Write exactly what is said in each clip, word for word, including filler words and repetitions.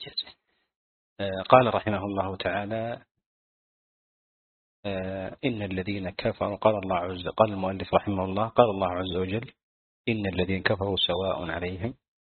قال رحمه الله تعالى: إن الذين كفروا، قال الله عز قال المؤلف رحمه الله قال الله عز وجل: إن الذين كفروا سواء عليهم.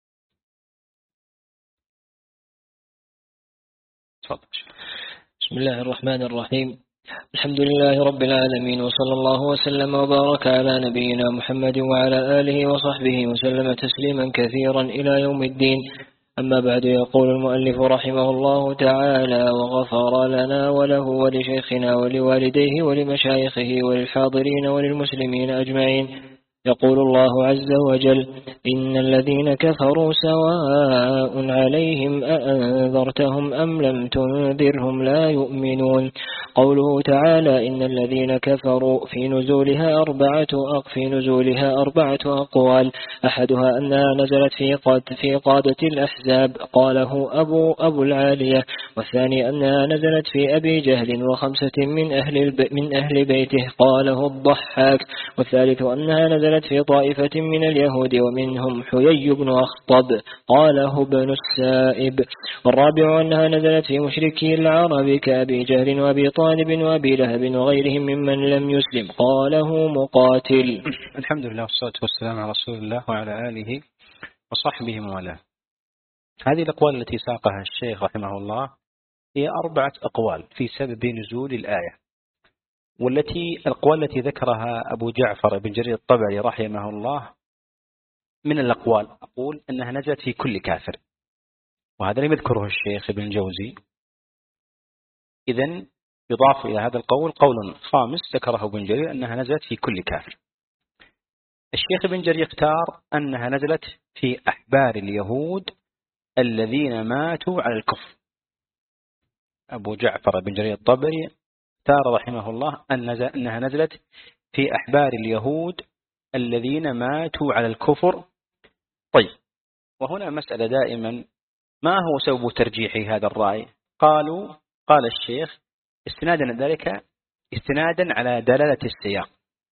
تفضل. بسم الله الرحمن الرحيم. الحمد لله رب العالمين، وصلى الله وسلم وبارك على نبينا محمد وعلى آله وصحبه وسلم تسليما كثيرا إلى يوم الدين. أما بعد، يقول المؤلف رحمه الله تعالى: وغفر لنا وله ولشيخنا ولوالديه ولمشايخه وللحاضرين وللمسلمين أجمعين. يقول الله عز وجل: إن الذين كفروا سواء عليهم أأنذرتهم أم لم تنذرهم لا يؤمنون. قوله تعالى: إن الذين كفروا في نزولها أربعة في نزولها أربعة أقوال، أحدها أنها نزلت في قاد في قادة الأحزاب قاله أبو أبو العالية، والثاني أنها نزلت في أبي جهل وخمسة من أهل من أهل بيته قاله الضحاك، والثالث أنها نزلت في طائفة من اليهود ومنهم حيي بن أخطب قاله ابن السائب، والرابع أنها نزلت في مشركي العرب كأبي جهل وأبي طالب وأبي لهب وغيرهم ممن لم يسلم قاله مقاتل. الحمد لله والصلاة والسلام على رسول الله وعلى آله وصحبه وله. هذه الأقوال التي ساقها الشيخ رحمه الله هي أربعة أقوال في سبب نزول الآية، والتي الأقوال التي ذكرها أبو جعفر بن جرير الطبري رحمه الله من الأقوال أقول أنها نزلت في كل كافر، وهذا لم يذكره الشيخ ابن الجوزي. إذن يضاف إلى هذا القول قول خامس ذكره ابن جرير أنها نزلت في كل كافر. الشيخ ابن جرير اختار أنها نزلت في أحبار اليهود الذين ماتوا على الكفر. أبو جعفر بن جرير الطبري اختار رحمه الله أنها نزلت في أحبار اليهود الذين ماتوا على الكفر. طيب، وهنا مسألة دائما: ما هو سبب ترجيح هذا الرأي؟ قالوا قال الشيخ استنادا ذلك استنادا على دلالة السياق.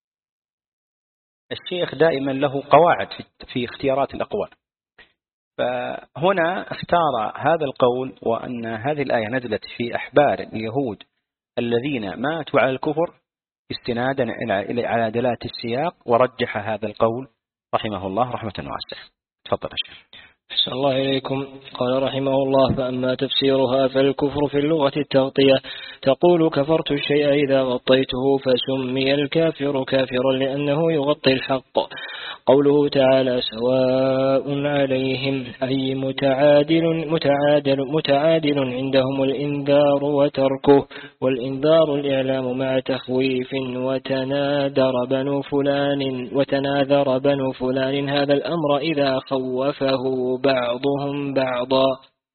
الشيخ دائما له قواعد في اختيارات الأقوال، فهنا اختار هذا القول وأن هذه الآية نزلت في أحبار اليهود الذين ماتوا على الكفر استنادا على دلالة السياق، ورجح هذا القول رحمه الله رحمة واسعة. تفضل يا شيخ. أحسن الله إليكم. قال رحمه الله: فأما تفسيرها فالكفر في اللغة التغطية، تقول كفرت الشيء إذا غطيته، فسمي الكافر كافرا لأنه يغطي الحق. قوله تعالى: سواء عليهم، أي متعادل متعادل متعادل عندهم الإنذار وتركه، والإنذار الإعلام مع تخويف. وتناذر بنو فلان وتناذر بنو فلان هذا الأمر إذا خوفه بعضهم بعضا.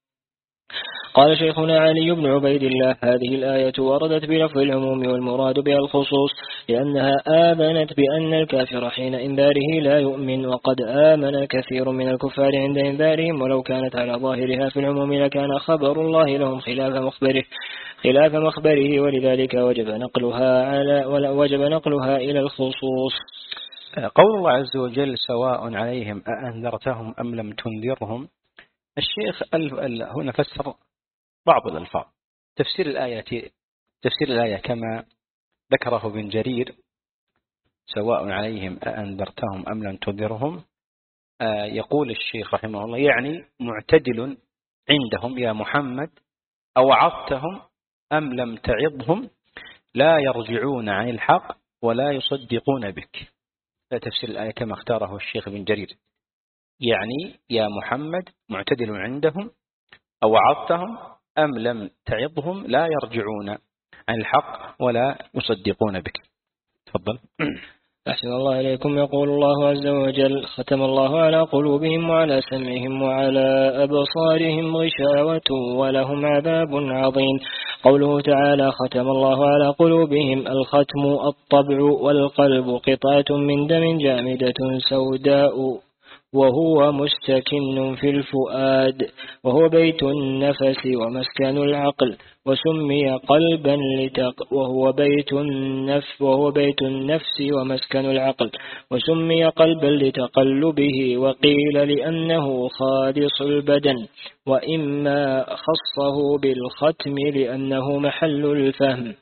قال شيخنا علي بن عبيد الله: هذه الآية وردت بلفظ العموم والمراد بها الخصوص، لأنها آمنت بأن الكافر حين إنذاره لا يؤمن، وقد آمن كثير من الكفار عند إنذارهم، ولو كانت على ظاهرها في العموم لكان خبر الله لهم خلاف مخبره خلاف مخبره ولذلك وجب نقلها على وجب نقلها إلى الخصوص. قول الله عز وجل: سواء عليهم أأنذرتهم أم لم تنذرهم، الشيخ هنا فسر بعض الألفاظ. تفسير الآية تفسير الآية كما ذكره ابن جرير: سواء عليهم أأنذرتهم أم لم تنذرهم، يقول الشيخ رحمه الله يعني معتدل عندهم يا محمد، أوعظتهم أم لم تعظهم لا يرجعون عن الحق ولا يصدقون بك. تفسير الآية كما اختاره الشيخ ابن جرير، يعني يا محمد معتدل عندهم، أوعظتهم أم لم تعظهم لا يرجعون عن الحق ولا يصدقون بك. تفضل. أحسن الله إليكم. يقول الله عز وجل: ختم الله على قلوبهم وعلى سمعهم وعلى أبصارهم غشاوة ولهم عذاب عظيم. قوله تعالى: ختم الله على قلوبهم، الختم الطبع والقلب قطعة من دم جامدة سوداء وهو مستكن في الفؤاد، وهو بيت النفس ومسكن العقل، وسمي قلبا لتق وهو بيت النفس وهو بيت النفس ومسكن العقل، وسمي قلبا لتقلبه، وقيل لأنه خالص البدن، وإما خصه بالختم لأنه محل الفهم.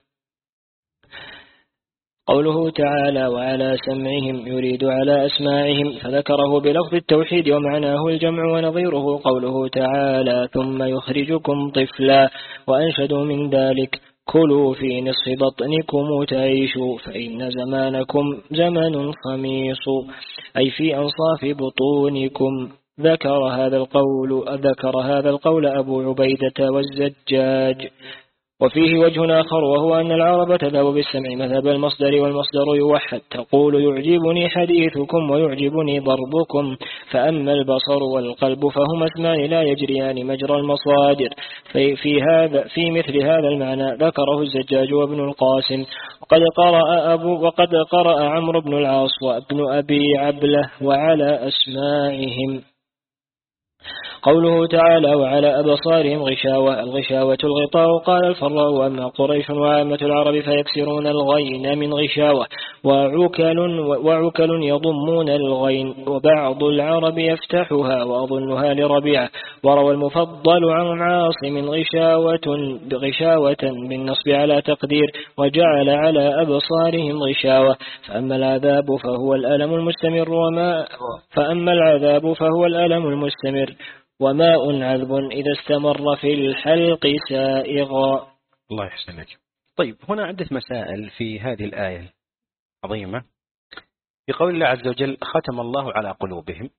قوله تعالى وعلى سمعهم يريد على أسماعهم، فذكره بلفظ التوحيد ومعناه الجمع، ونظيره قوله تعالى ثم يخرجكم طفلا، وأنشدوا من ذلك كلوا في نصف بطنكم تعيشوا فإن زمانكم زمن خميص، أي في أنصاف بطونكم. ذكر هذا القول ذكر هذا القول أبو عبيدة والزجاج. وفيه وجه آخر، وهو أن العرب تذهب بالسمع مذهب المصدر، والمصدر يوحد، تقول يعجبني حديثكم ويعجبني ضربكم، فأما البصر والقلب فهما اسمان لا يجريان مجرى المصادر. في, في, هذا في مثل هذا المعنى ذكره الزجاج وابن القاسم. وقد قرأ, أبو وقد قرأ عمرو بن العاص وابن أبي عبله وعلى أسماعهم. قوله تعالى وعلى أبصارهم غشاوة، الغشاوة الغطاء. قال الفراء وأما قريش وعامة العرب فيكسرون الغين من غشاوة، وعكل, وعكل يضمون الغين، وبعض العرب يفتحها وأظنها لربيعة. وروى المفضل عن عاصم غشاوة بغشاوة بالنصب على تقدير، وجعل على أبصارهم غشاوة. فأما العذاب فهو الألم المستمر وما فأما العذاب فهو الألم المستمر وماء عذب إذا استمر في الحلق سائغا. الله يحسنك. طيب، هنا عدة مسائل في هذه الآية عظيمة. في قول الله عز وجل ختم الله على قلوبهم،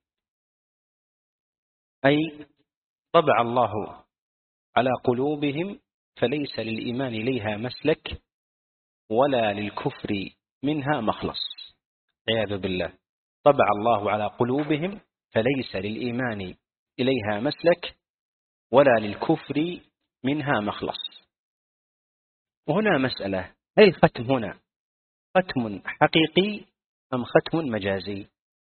أي طبع الله على قلوبهم فليس للإيمان إليها مسلك ولا للكفر منها مخلص، عياذ بالله. طبع الله على قلوبهم فليس للإيمان إليها مسلك ولا للكفر منها مخلص. وهنا مسألة، هل الختم هنا ختم حقيقي أم ختم مجازي؟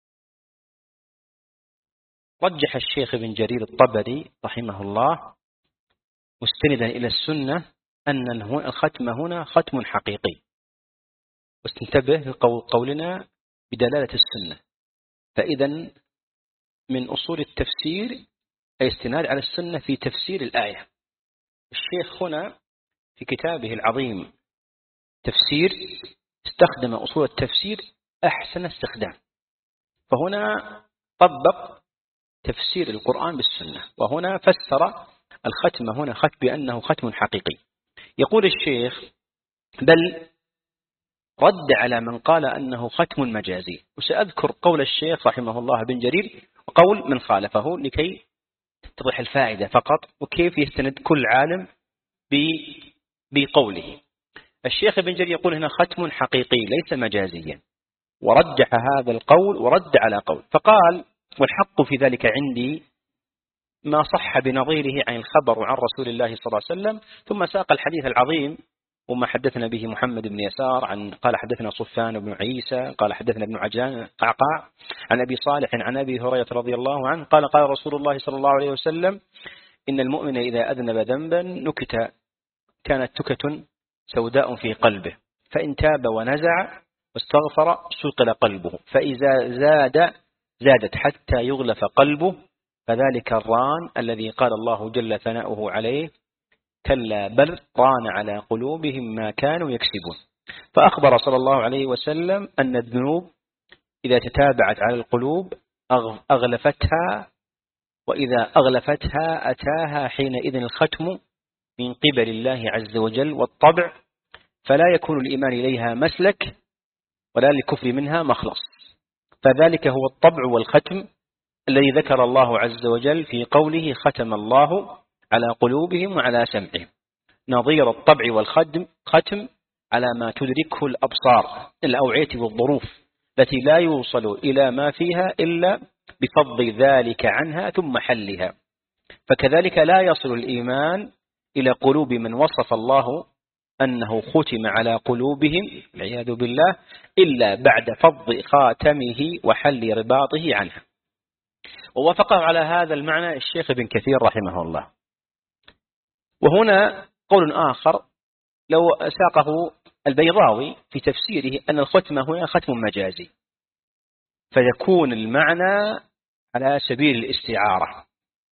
رجح الشيخ ابن جرير الطبري رحمه الله مستندا إلى السنة أن الختم هنا ختم حقيقي، واستنتبه لقولنا بدلالة السنة. فإذا من أصول التفسير أي استناد على السنة في تفسير الآية. الشيخ هنا في كتابه العظيم تفسير استخدم أصول التفسير أحسن استخدام، فهنا طبق تفسير القرآن بالسنة، وهنا فسر الختم هنا ختم بأنه ختم حقيقي. يقول الشيخ بل رد على من قال أنه ختم مجازي، وسأذكر قول الشيخ رحمه الله بن جرير وقول من خالفه لكي تتضح الفائدة فقط، وكيف يستند كل عالم بقوله. الشيخ ابن جرير يقول هنا ختم حقيقي ليس مجازيا، ورجح هذا القول ورد على قول، فقال والحق في ذلك عندي ما صح بنظيره عن الخبر عن رسول الله صلى الله عليه وسلم. ثم ساق الحديث العظيم وما حدثنا به محمد بن يسار عن قال حدثنا صفان بن عيسى قال حدثنا ابن عجلان قعقاع عن أبي صالح عن أبي هريرة رضي الله عنه قال قال رسول الله صلى الله عليه وسلم إن المؤمن إذا أذنب ذنبا نكت كانت تكة سوداء في قلبه، فإن تاب ونزع واستغفر سقل قلبه، فإذا زاد زادت حتى يغلف قلبه، فذلك الران الذي قال الله جل ثناؤه عليه كلا بل ران على قلوبهم ما كانوا يكسبون. فأخبر صلى الله عليه وسلم أن الذنوب إذا تتابعت على القلوب أغلفتها، وإذا أغلفتها أتاها حينئذ الختم من قبل الله عز وجل والطبع، فلا يكون الإيمان إليها مسلك ولا للكفر منها مخلص. فذلك هو الطبع والختم الذي ذكر الله عز وجل في قوله ختم الله على قلوبهم وعلى سمعهم، نظير الطبع والختم ختم على ما تدركه الأبصار الأوعية والظروف التي لا يوصل إلى ما فيها إلا بفضل ذلك عنها ثم حلها. فكذلك لا يصل الإيمان إلى قلوب من وصف الله أنه ختم على قلوبهم والعياذ بالله إلا بعد فض خاتمه وحل رباطه عنها. ووافقه على هذا المعنى الشيخ ابن كثير رحمه الله. وهنا قول آخر لو ساقه البيضاوي في تفسيره أن الختمة هنا ختم مجازي، فيكون المعنى على سبيل الاستعارة.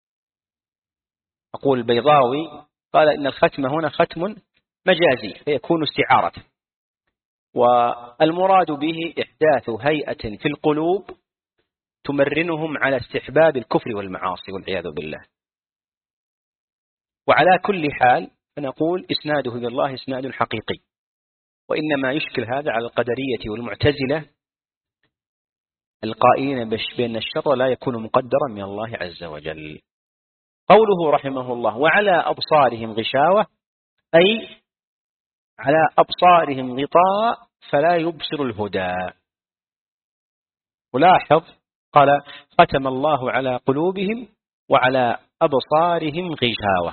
أقول البيضاوي قال إن الختمة هنا ختم مجازي فيكون استعارة، والمراد به إحداث هيئة في القلوب تمرنهم على استحباب الكفر والمعاصي والعياذ بالله. وعلى كل حال فنقول إسناده إلى الله إسناد حقيقي، وإنما يشكل هذا على القدرية والمعتزلة القائلين بأن الشر لا يكون مقدرا من الله عز وجل. قوله رحمه الله وعلى أبصارهم غشاوة، أي على أبصارهم غطاء فلا يبصر الهدى. ولاحظ قال ختم الله على قلوبهم وعلى أبصارهم غشاوة.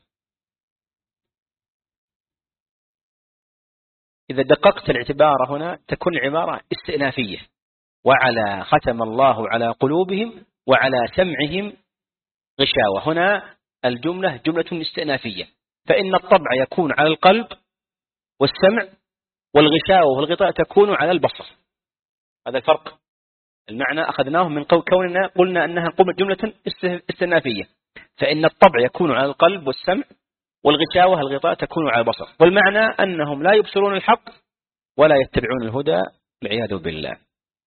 إذا دققت الاعتبار هنا تكون العبارة استئنافية، وعلى ختم الله على قلوبهم وعلى سمعهم غشاوة. هنا الجملة جملة استئنافية، فإن الطبع يكون على القلب والسمع، والغشاوة والغطاء تكون على البصر. هذا الفرق. المعنى أخذناه من كوننا قلنا أنها جملة استئنافية، فإن الطبع يكون على القلب والسمع، والغشاوة الغطاء تكون على البصر. والمعنى أنهم لا يبصرون الحق ولا يتبعون الهدى والعياذ بالله.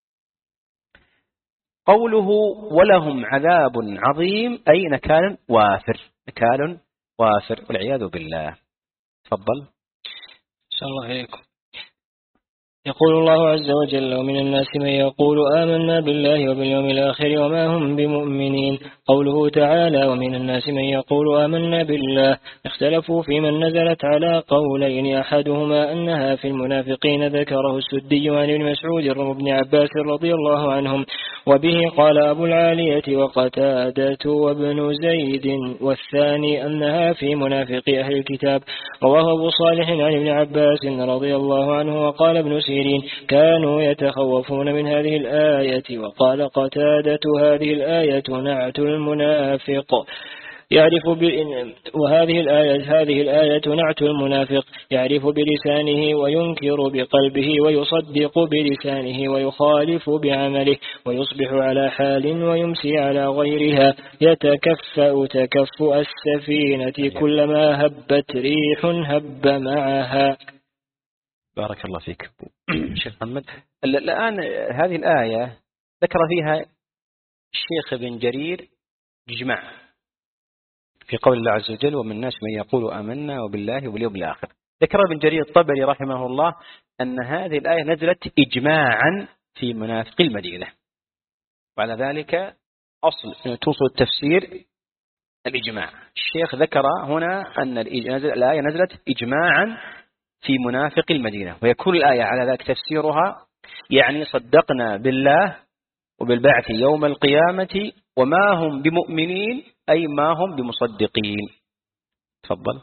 قوله ولهم عذاب عظيم، أي نكال وافر، نكال وافر والعياذ بالله. تفضل. صلى الله عليكم. يقول الله عز وجل ومن الناس من يقول آمنا بالله وباليوم الآخر وما هم بمؤمنين. قوله تعالى ومن الناس من يقول آمنا بالله، اختلفوا في من نزلت على قولين، أحدهما أنها في المنافقين ذكره السدي عن ابن مسعود وابن عباس رضي الله عنهم، وبه قال أبو العالية وقتادة وابن زيد، والثاني أنها في منافق أهل الكتاب. رواه أبو صالح عن ابن عباس رضي الله عنه. وقال ابن سيرين كانوا يتخوفون من هذه الآية. وقال قتادة هذه الآية نعت المنافق يعرف وهذه الآية هذه الآية نعت المنافق يعرف بلسانه وينكر بقلبه ويصدق بلسانه ويخالف بعمله ويصبح على حال ويمسي على غيرها، يتكفأ تكفؤ السفينة كلما هبت ريح هب معها. بارك الله فيك شيخ محمد. الآن هذه الآية ذكر فيها الشيخ ابن جرير إجماع في قول الله عز وجل ومن الناس من يقول آمنا وبالله وباليوم الآخر. ذكر ابن جرير الطبري رحمه الله أن هذه الآية نزلت إجماعا في منافق المدينة، وعلى ذلك أصل توصل التفسير الإجماع. الشيخ ذكر هنا أن الآية نزلت إجماعا في منافق المدينة، ويكون الآية على ذلك تفسيرها يعني صدقنا بالله وبالبعث يوم القيامة وما هم بمؤمنين، أي ما هم بمصدقين. تفضل.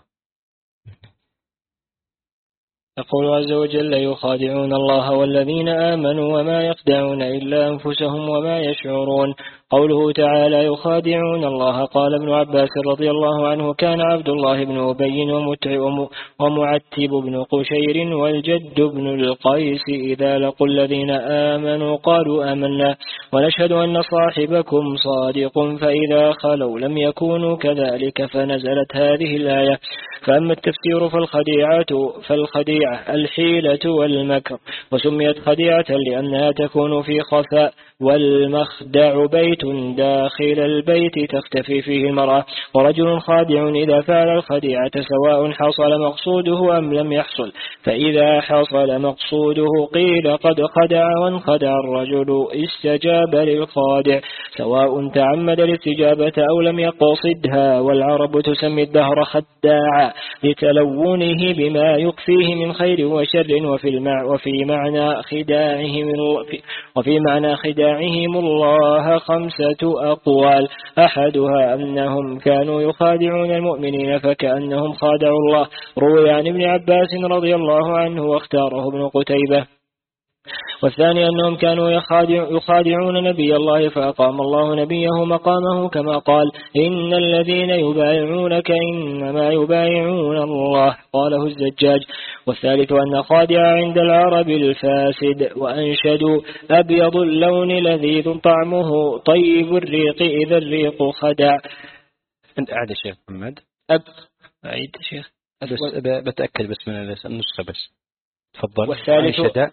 يقول عز وجل يخادعون الله والذين آمنوا وما يخدعون إلا أنفسهم وما يشعرون. قوله تعالى يخادعون الله، قال ابن عباس رضي الله عنه كان عبد الله بن أبي ومعتب بن قشير والجد بن القيس إذا لقوا الذين آمنوا قالوا آمنا ونشهد أن صاحبكم صادق، فإذا خلوا لم يكونوا كذلك فنزلت هذه الآية. فأما التفسير فالخديعة فالخديعة الحيلة والمكر، وسميت خديعة لأنها تكون في خفاء، والمخدع بيت داخل البيت تختفي فيه المرأة، ورجل خادع إذا فعل الخديعة سواء حصل مقصوده أم لم يحصل، فإذا حصل مقصوده قيل قد خدع وانخدع الرجل استجاب للخادع، سواء تعمد الاستجابة أو لم يقصدها. والعرب تسمي الدهر خداعا لتلونه بما يكفيه من خير وشر، وفي المع وفي معنى خداعهم وفي معنى خداعهم الله خمسة أقوال، أحدها أنهم كانوا يخادعون المؤمنين فكأنهم خادعوا الله، روي عن ابن عباس رضي الله عنه واختاره ابن قتيبة. والثاني أنهم كانوا يخادع يخادعون نبي الله فأقام الله نبيه مقامه كما قال إن الذين يبايعونك إنما يبايعون الله قاله الزجاج. والثالث أن خادع عند العرب الفاسد وأنشدوا أبيض اللون لذيذ طعمه طيب الريق إذا الريق خدع. أنت أعد شيخ محمد أب أعيد شيخ بس بتأكد بس من النسخة بس تفضل. والثالث وأنشد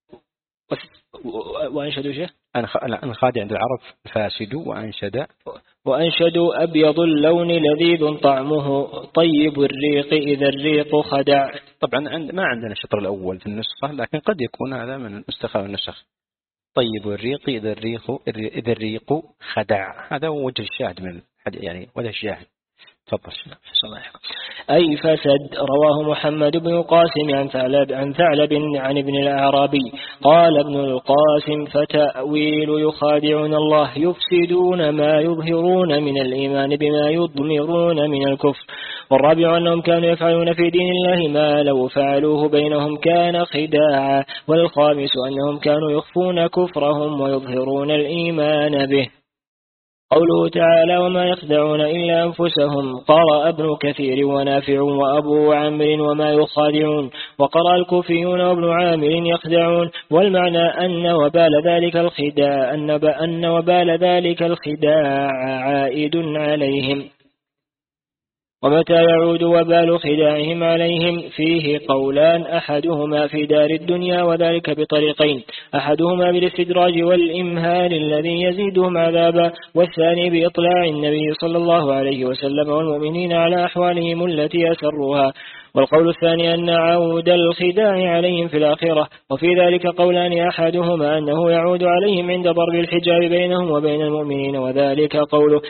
وأنشدوا شيخ أن خادع عند العرب فاسد وأنشد وأنشدوا أبيض اللون لذيذ طعمه طيب الريق إذا الريق خدع. طبعا عند ما عندنا الشطر الأول في النسخة لكن قد يكون هذا من نسخة النسخ. طيب الريق إذا الريق إذا الريق خدع هذا هو وجه الشاهد من يعني وجه الشاهد. تفضل. أي فسد. رواه محمد بن القاسم عن ثعلب عن ثعلب عن ابن الأعرابي قال ابن القاسم فتأويل يخادعون الله يفسدون ما يظهرون من الإيمان بما يضمرون من الكفر. والرابع أنهم كانوا يفعلون في دين الله ما لو فعلوه بينهم كان خداعا. والخامس أنهم كانوا يخفون كفرهم ويظهرون الإيمان به. قوله تعالى وما يخدعون إلا أنفسهم. قرأ ابن كثير ونافع وأبو عمرو وما يخادعون. وقرأ الكوفيون وابن عامر يخدعون. والمعنى أن وبال ذلك الخداع أن وبال ذلك الخداع عائد عليهم. ومتى يعود وبال خداعهم عليهم فيه قولان أحدهما في دار الدنيا وذلك بطريقين أحدهما بالاستدراج والإمهال الذي يزيدهم عذابا والثاني بإطلاع النبي صلى الله عليه وسلم والمؤمنين على أحوالهم التي أسروها. والقول الثاني أن عود الخداع عليهم في الآخرة. وفي ذلك قولان أحدهما أنه يعود عليهم عند ضرب الحجاب بينهم وبين المؤمنين وذلك قوله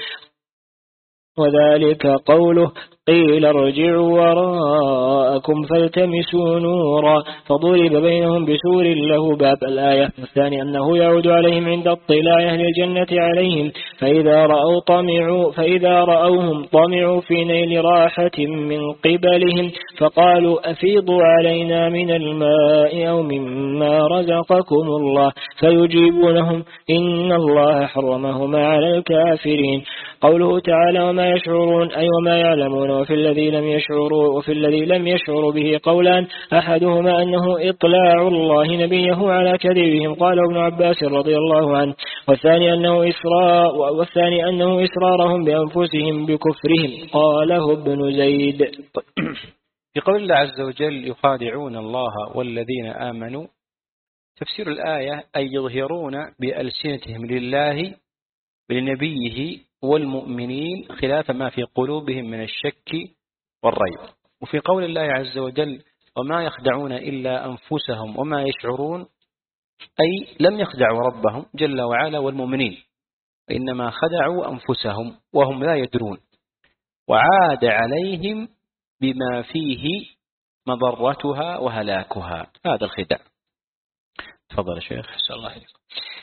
وذلك قوله قيل ارجعوا وراءكم فالتمسوا نورا فضرب بينهم بسور له باب الآية. والثاني أنه يعود عليهم عند اطلاع أهل الجنة عليهم فإذا رأوا طمعوا فإذا رأوهم طمعوا في نيل راحة من قبلهم فقالوا أفيضوا علينا من الماء أو مما رزقكم الله فيجيبونهم إن الله حرمهما على الكافرين. قوله تعالى وما يشعرون أي وما يعلمون. وفي الذي لم يشعروا وفي الذي لم يشعروا به قولان أحدهما أنه إطلاع الله نبيه على كذبهم قال ابن عباس رضي الله عنه. والثاني أنه إسراء والثاني أنه إسرارهم بأنفسهم بكفرهم قاله ابن زيد. في قول الله عز وجل يخادعون الله والذين آمنوا تفسير الآية أي يظهرون بألسنتهم لله ولنبيه والمؤمنين خلاف ما في قلوبهم من الشك والريب. وفي قول الله عز وجل وما يخدعون إلا أنفسهم وما يشعرون أي لم يخدعوا ربهم جل وعلا والمؤمنين وإنما خدعوا أنفسهم وهم لا يدرون وعاد عليهم بما فيه مضرتها وهلاكها. هذا الخداع. تفضل يا شيخ. صلى الله عليه وسلم.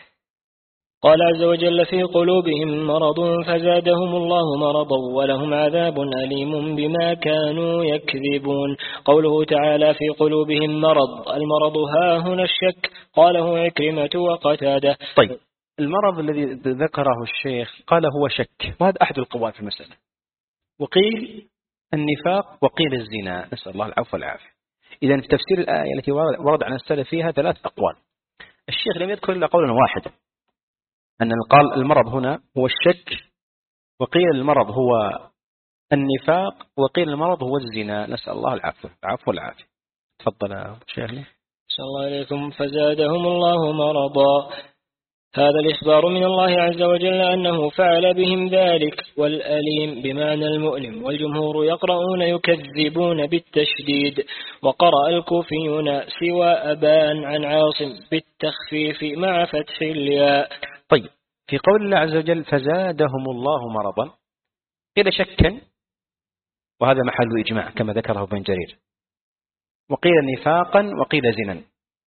قال عز وجل في قلوبهم مرض فزادهم الله مرضا ولهم عذاب أليم بما كانوا يكذبون. قوله تعالى في قلوبهم مرض المرض ها هنا الشك قاله عكرمة وقتادة. طيب المرض الذي ذكره الشيخ قال هو شك وهذا أحد القواعد في المسألة. وقيل النفاق وقيل الزنا نسأل الله العفو والعافية. إذا في تفسير الآية التي ورد عن السلف فيها ثلاث أقوال. الشيخ لم يذكر إلا قولا واحدا أن قال المرض هنا هو الشك وقيل المرض هو النفاق وقيل المرض هو الزنا نسأل الله العفو العفو والعافية. تفضل يا شيخنا. صلى الله عليكم. فزادهم الله مرضا هذا الإخبار من الله عز وجل أنه فعل بهم ذلك والأليم بمعنى المؤلم. والجمهور يقرؤون يكذبون بالتشديد وقرأ الكوفيون سوى أبان عن عاصم بالتخفيف مع فتح الياء. طيب في قول الله عز وجل فزادهم الله مرضا قيل شكا وهذا محل إجماع كما ذكره ابن جرير وقيل نفاقا وقيل زنا.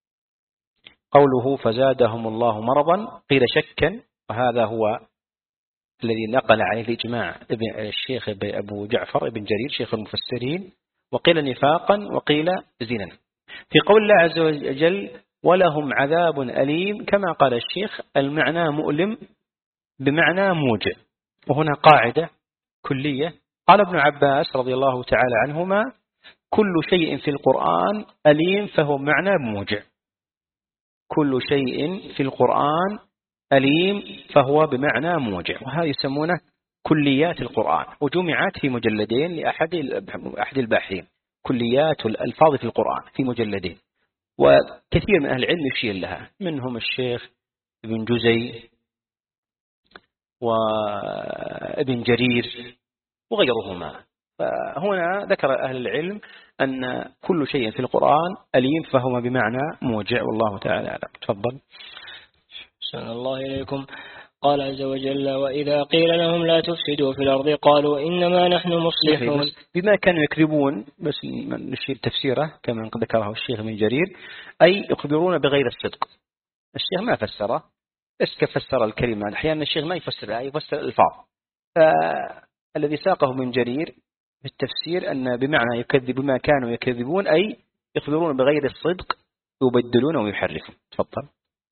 قوله فزادهم الله مرضا قيل شكا وهذا هو الذي نقل عليه الإجماع ابن الشيخ أبو جعفر ابن جرير شيخ المفسرين وقيل نفاقا وقيل زنا. في قول الله عز وجل ولهم عذاب أليم. كما قال الشيخ المعنى مؤلم بمعنى موجع. وهنا قاعدة كلية. قال ابن عباس رضي الله تعالى عنهما كل شيء في القرآن أليم فهو معنى موجع. كل شيء في القرآن أليم فهو بمعنى موجع. وهذا يسمونه كليات القرآن، وجمعت في مجلدين لأحد أحد الباحثين. كليات الألفاظ في القرآن في مجلدين، وكثير من أهل العلم يشير لها، منهم الشيخ ابن جزي وابن جرير وغيرهما. فهنا ذكر أهل العلم أن كل شيء في القرآن أليم فهو بمعنى موجع، والله تعالى أعلم. تفضل. أحسن الله إليكم. قال عز وجل وإذا قيل لهم لا تفسدوا في الأرض قالوا إنما نحن مصلحون. بما كانوا يكذبون، بس نشير تفسيره كما ذكره الشيخ من جرير، أي يخبرون بغير الصدق. الشيخ ما فسره، بس فسر الكلمة. أحيانا الشيخ ما يفسر الآية، يفسر الألفاظ. فالذي ساقه من جرير في التفسير أن بمعنى يكذب بما كانوا يكذبون، أي يخبرون بغير الصدق، يبدلون ويحرفون. تفضل.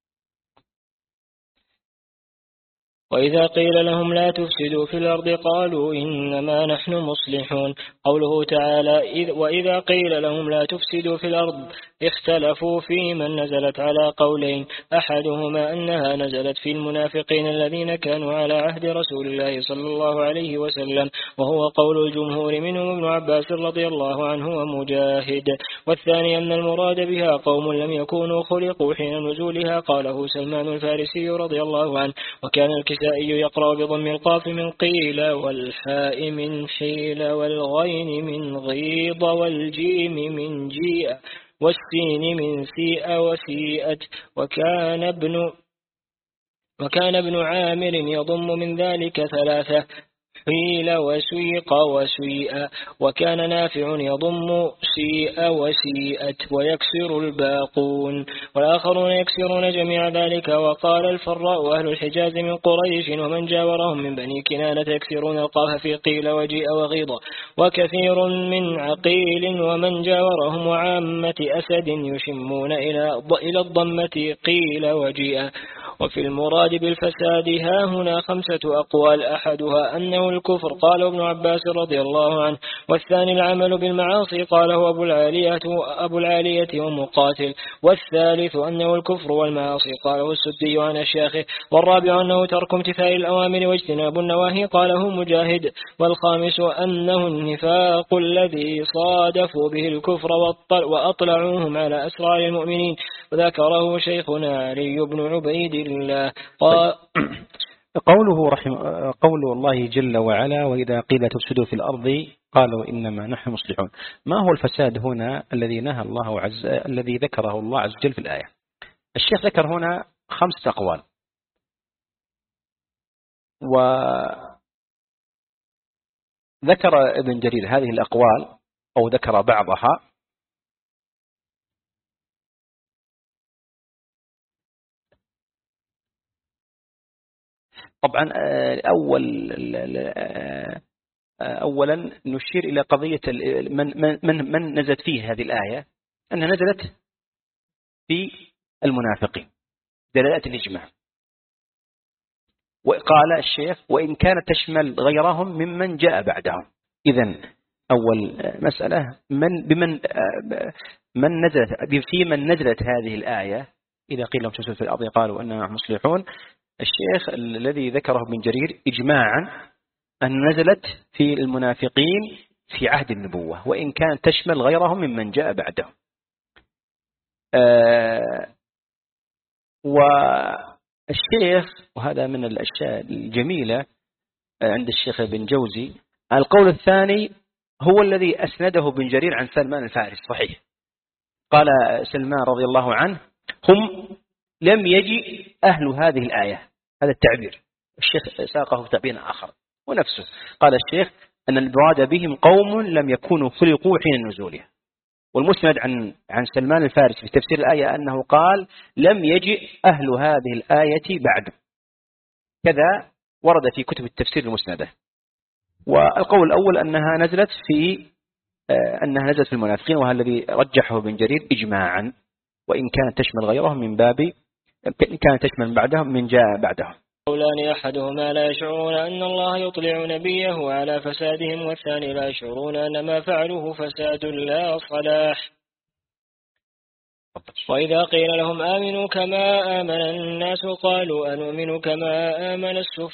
وإذا قيل لهم لا تفسدوا في الأرض قالوا إنما نحن مصلحون. قوله تعالى وإذا قيل لهم لا تفسدوا في الأرض اختلفوا في من نزلت على قولين، أحدهما أنها نزلت في المنافقين الذين كانوا على عهد رسول الله صلى الله عليه وسلم، وهو قول الجمهور منهم ابن عباس رضي الله عنه ومجاهد. والثاني أن المراد بها قوم لم يكونوا خلقوا حين نزولها، قاله سلمان الفارسي رضي الله عنه. وكان الكسائي يقرأ بضم القاف من قيل والحاء من حيل والغين من غيض والجيم من جيء والسين من سيء وسيئت. وكان ابن وكان ابن عامر يضم من ذلك ثلاثة، حيل وسيق وسيئ. وكان نافع يضم سيء وسيئت ويكسر الباقون، والآخرون يكسرون جميع ذلك. وقال الفراء أهل الحجاز من قريش ومن جاورهم من بني كنانة يكسرون القاف في قيل وجيء وغيض. وكثير من عقيل ومن جاورهم وعامة أسد يشمون إلى الضمة قيل وجيء. وفي المراد بالفساد ها هنا خمسة أقوال، أحدها أنه الكفر قاله ابن عباس رضي الله عنه، والثاني العمل بالمعاصي قاله أبو العالية, أبو العالية ومقاتل، والثالث أنه الكفر والمعاصي قاله السدي عن الشيخ، والرابع أنه ترك امتثال الأوامر واجتناب النواهي قاله مجاهد، والخامس أنه النفاق الذي صادفوا به الكفر وأطلعوهم على أسرار المؤمنين، وذكره شيخنا علي بن عبيد الله. قوله رحمه قول الله جل وعلا وإذا قيل تفسدوا في الأرض قالوا إنما نحن مصلحون. ما هو الفساد هنا الذي نهى الله عز الذي ذكره الله عز وجل في الآية؟ الشيخ ذكر هنا خمسة أقوال، وذكر ابن جرير هذه الأقوال أو ذكر بعضها. طبعا أول أولا نشير إلى قضية من, من, من نزلت فيه هذه الآية، أنها نزلت في المنافقين دلالة الإجماع. وقال الشيخ وإن كانت تشمل غيرهم ممن جاء بعدهم. إذن أول مسألة من بمن من نزلت في من نزلت هذه الآية إذا قيل لهم تفسدوا في الأرض قالوا أننا مصلحون. الشيخ الذي ذكره ابن جرير إجماعا أن نزلت في المنافقين في عهد النبوة، وإن كانت تشمل غيرهم ممن جاء بعدهم. آه والشيخ، وهذا من الأشياء الجميلة عند الشيخ ابن جوزي، القول الثاني هو الذي أسنده ابن جرير عن سلمان الفارس صحيح. قال سلمان رضي الله عنه هم لم يجي أهل هذه الآية، هذا التعبير الشيخ ساقه في تعبير آخر ونفسه. قال الشيخ أن المراد بهم قوم لم يكونوا خلقوا حين نزولها، والمسند عن عن سلمان الفارسي في تفسير الآية أنه قال لم يجي أهل هذه الآية بعد. كذا ورد في كتب التفسير المسندة. والقول الأول أنها نزلت في أنها نزلت في المنافقين، وهذا الذي رجحه ابن جرير إجماعا. وإن كانت تشمل غيرهم من باب إن كانت تشمل بعدهم من جاء بعدهم. قولان أحدهما لا يشعرون أن الله يطلع نبيه على فسادهم، والثاني لا يشعرون أن ما فعلوه فساد لا صلاح. وإذا قيل لهم آمنوا كما آمن الناس قالوا أنؤمن كما آمن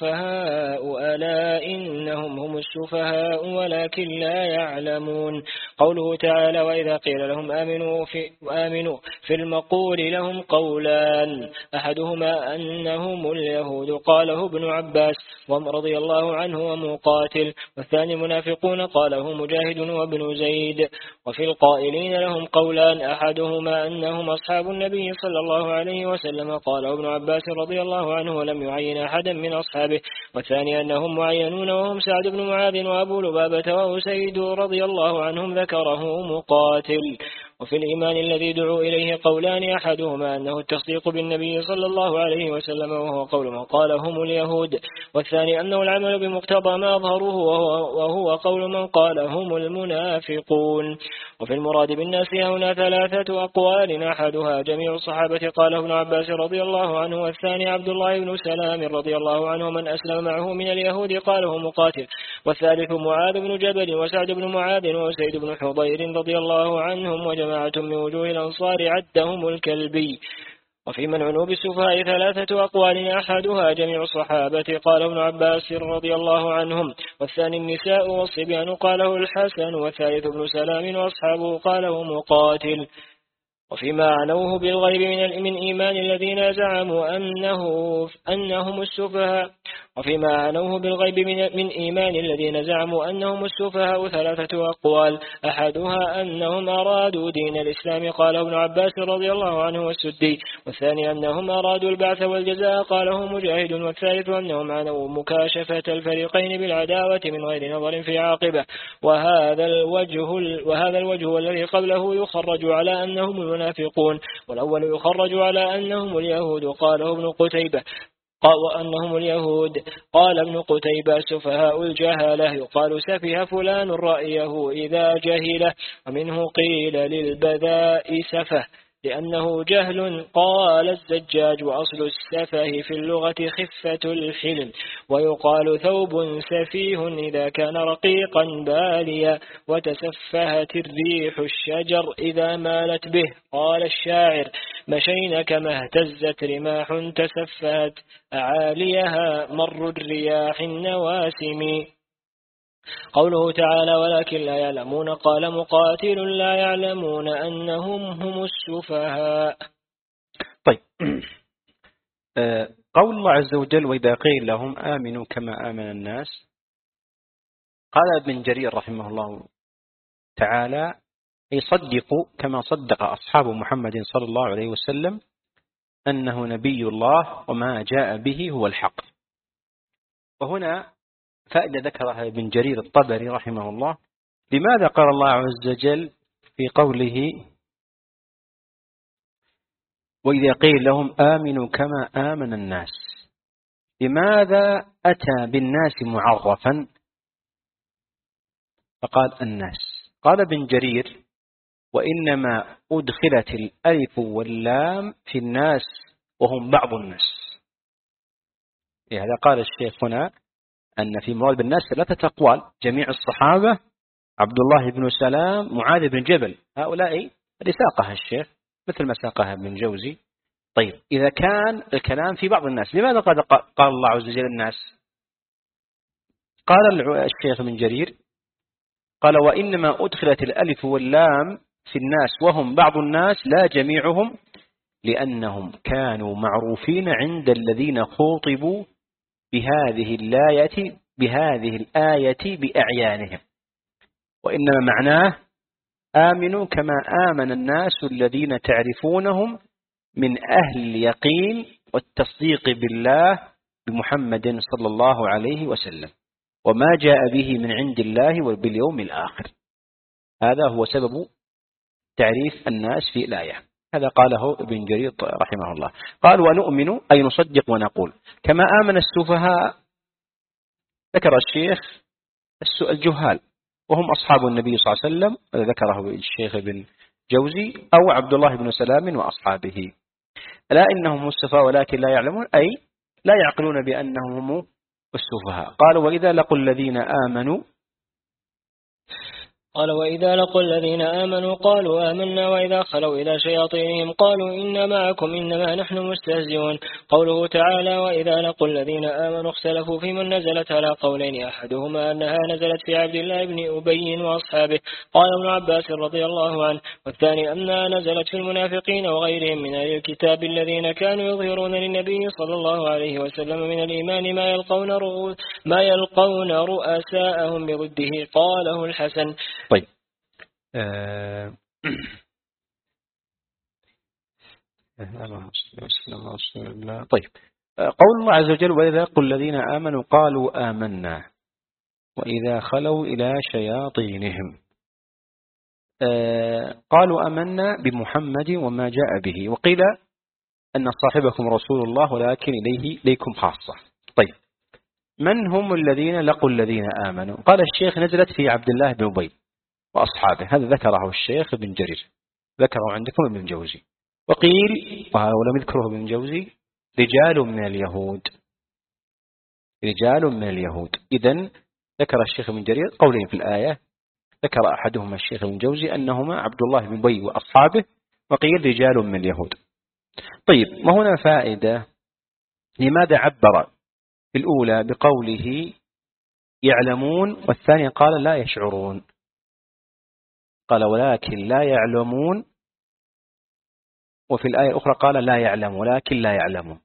السفهاء ألا إنهم هم السفهاء ولكن لا يعلمون. قوله تعالى وإذا قيل لهم آمنوا في, آمنوا في المقول لهم قولان أحدهما أنهم اليهود قاله ابن عباس رضي الله عنه ومقاتل، والثاني منافقون قاله مجاهد وابن زيد. وفي القائلين لهم قولان أحدهما أنهم أصحاب النبي صلى الله عليه وسلم قاله ابن عباس رضي الله عنه ولم يعين أحدا من أصحابه، والثاني أنهم معينون وهم سعد بن معاذ وأبو لبابة وأسيد رضي الله عنهم ذكره مقاتل. وفي الإيمان الذي دعوا إليه قولان أحدهما أنه التصديق بالنبي صلى الله عليه وسلم وهو قول من قالهم اليهود، والثاني أنه العمل بمقتضى ما أظهروه وهو, وهو قول من قالهم المنافقون. وفي المراد بالناس هنا ثلاثة أقوال أحدها جميع الصحابة قاله ابن عباس رضي الله عنه، والثاني عبد الله بن سلام رضي الله عنه من أسلم معه من اليهود قاله مقاتل، والثالث معاذ بن جبل وسعد بن معاذ وسيد بن حضير رضي الله عنهم وجماعة من وجوه الأنصار عدهم الكلبي. وفي من عنوب السفهاء ثلاثة أقوال أحدها جميع الصحابة قاله ابن عباس رضي الله عنهم، والثاني النساء والصبيان قاله الحسن، والثالث ابن سلام وأصحابه قاله مقاتل. وفيما عنوه بالغيب من من إيمان الذين زعموا أنه أنهم السفهاء وفيما عنوه بالغيب من, من إيمان الذين زعموا أنهم السفهاء ثلاثة أقوال أحدها أنهم أرادوا دين الإسلام قاله ابن عباس رضي الله عنه والسدي، والثاني أنهم أرادوا البعث والجزاء قاله مجاهد، والثالث أنهم عنوا مكاشفة الفريقين بالعداوة من غير نظر في عاقبة. وهذا الوجه وهذا الوجه الذي قبله يخرج على أنهم المنافقون، والأول يخرج على أنهم اليهود قاله ابن قتيبة وأنهم اليهود قال ابن قتيبة سفهاء الجهالة يقال سفه فلان رأيه إذا جهله، ومنه قيل للبذاء سفه لأنه جهل قال الزجاج وأصل السفه في اللغة خفة الحلم، ويقال ثوب سفيه إذا كان رقيقا باليا، وتسفهت الريح الشجر إذا مالت به قال الشاعر مشينا كما اهتزت رماح تسفهت أعاليها مر الرياح النواسم. قوله تعالى ولكن لا يعلمون قال مقاتل لا يعلمون أنهم هم السفهاء. طيب قول الله عز وجل وإذا قيل لهم آمنوا كما آمن الناس، قال ابن جرير رحمه الله تعالى يصدق كما صدق أصحاب محمد صلى الله عليه وسلم أنه نبي الله وما جاء به هو الحق. وهنا فائدة ذكرها ابن جرير الطبري رحمه الله، لماذا قال الله عز وجل في قوله وإذا قيل لهم آمنوا كما آمن الناس، لماذا أتى بالناس معرفا فقال الناس؟ قال ابن جرير وإنما أدخلت الألف واللام في الناس وهم بعض الناس. لهذا قال الشيخ هنا أن في مراد بالناس ثلاثة أقوال جميع الصحابة عبد الله بن سلام معاذ بن جبل، هؤلاء اللي ساقها الشيخ مثل ما ساقها ابن جوزي. طيب إذا كان الكلام في بعض الناس لماذا قال, قال الله عز وجل الناس؟ قال الشيخ ابن جرير قال وإنما أدخلت الألف واللام في الناس وهم بعض الناس لا جميعهم، لأنهم كانوا معروفين عند الذين خوطبوا بهذه الآية بهذه الآية بأعيانهم، وإنما معناه آمنوا كما آمن الناس الذين تعرفونهم من أهل اليقين والتصديق بالله بمحمد صلى الله عليه وسلم وما جاء به من عند الله وباليوم الآخر. هذا هو سبب تعريف الناس في الآية. هذا قاله ابن جرير رحمه الله. قال ونؤمن أي نصدق ونقول كما آمن السفهاء. ذكر الشيخ الجهال وهم أصحاب النبي صلى الله عليه وسلم، ذكره الشيخ ابن جوزي أو عبد الله بن سلام وأصحابه. لا إنهم السفهاء ولكن لا يعلمون، أي لا يعقلون بأنهم هم السفهاء. قالوا وإذا لقوا الذين آمنوا قال وإذا لقوا الذين آمنوا قالوا آمنا وإذا خلوا إلى شياطينهم قالوا إنا معكم إنما نحن مستهزئون. قوله تعالى وإذا لقوا الذين آمنوا اختلفوا في من نزلت على قولين، أحدهما أنها نزلت في عبد الله بن أبي وأصحابه قال ابن عباس رضي الله عنه، والثاني أنها نزلت في المنافقين وغيرهم من أهل الكتاب الذين كانوا يظهرون للنبي صلى الله عليه وسلم من الإيمان ما يلقون رؤوس ما يلقون رؤساءهم بضده. قاله الحسن. طيب آه طيب قول الله عز وجل وإذا لقوا الذين آمنوا قالوا آمنا وإذا خلوا إلى شياطينهم. آه قالوا آمنا بمحمد وما جاء به، وقيل أن صاحبكم رسول الله ولكن إليه إليكم خاصة. طيب من هم الذين لقوا الذين آمنوا؟ قال الشيخ نزلت في عبد الله بن أبي وأصحابه، هذا ذكره الشيخ ابن جرير، ذكره عندكم ابن الجوزي. وقيل ولم يذكره ابن الجوزي رجال من اليهود، رجال من اليهود. إذن ذكر الشيخ ابن جرير قولين في الآية، ذكر أحدهما الشيخ ابن الجوزي أنهما عبد الله بن أبي وأصحابه، وقيل رجال من اليهود. طيب ما هنا فائدة، لماذا عبر في الأولى بقوله يعلمون والثانية قال لا يشعرون؟ قال ولكن لا يعلمون، وفي الآية الأخرى قال لا يعلم ولكن لا يعلمون.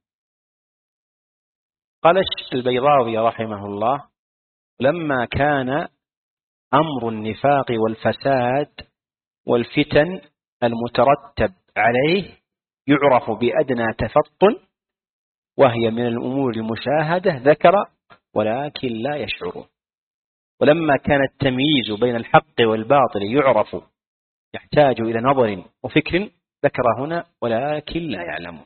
قال البيضاوي رحمه الله لما كان أمر النفاق والفساد والفتن المترتب عليه يعرف بأدنى تفطن وهي من الأمور المشاهدة ذكر ولكن لا يشعرون. ولما كان التمييز بين الحق والباطل يعرف يحتاج إلى نظر وفكر ذكر هنا ولكن لا يعلمون.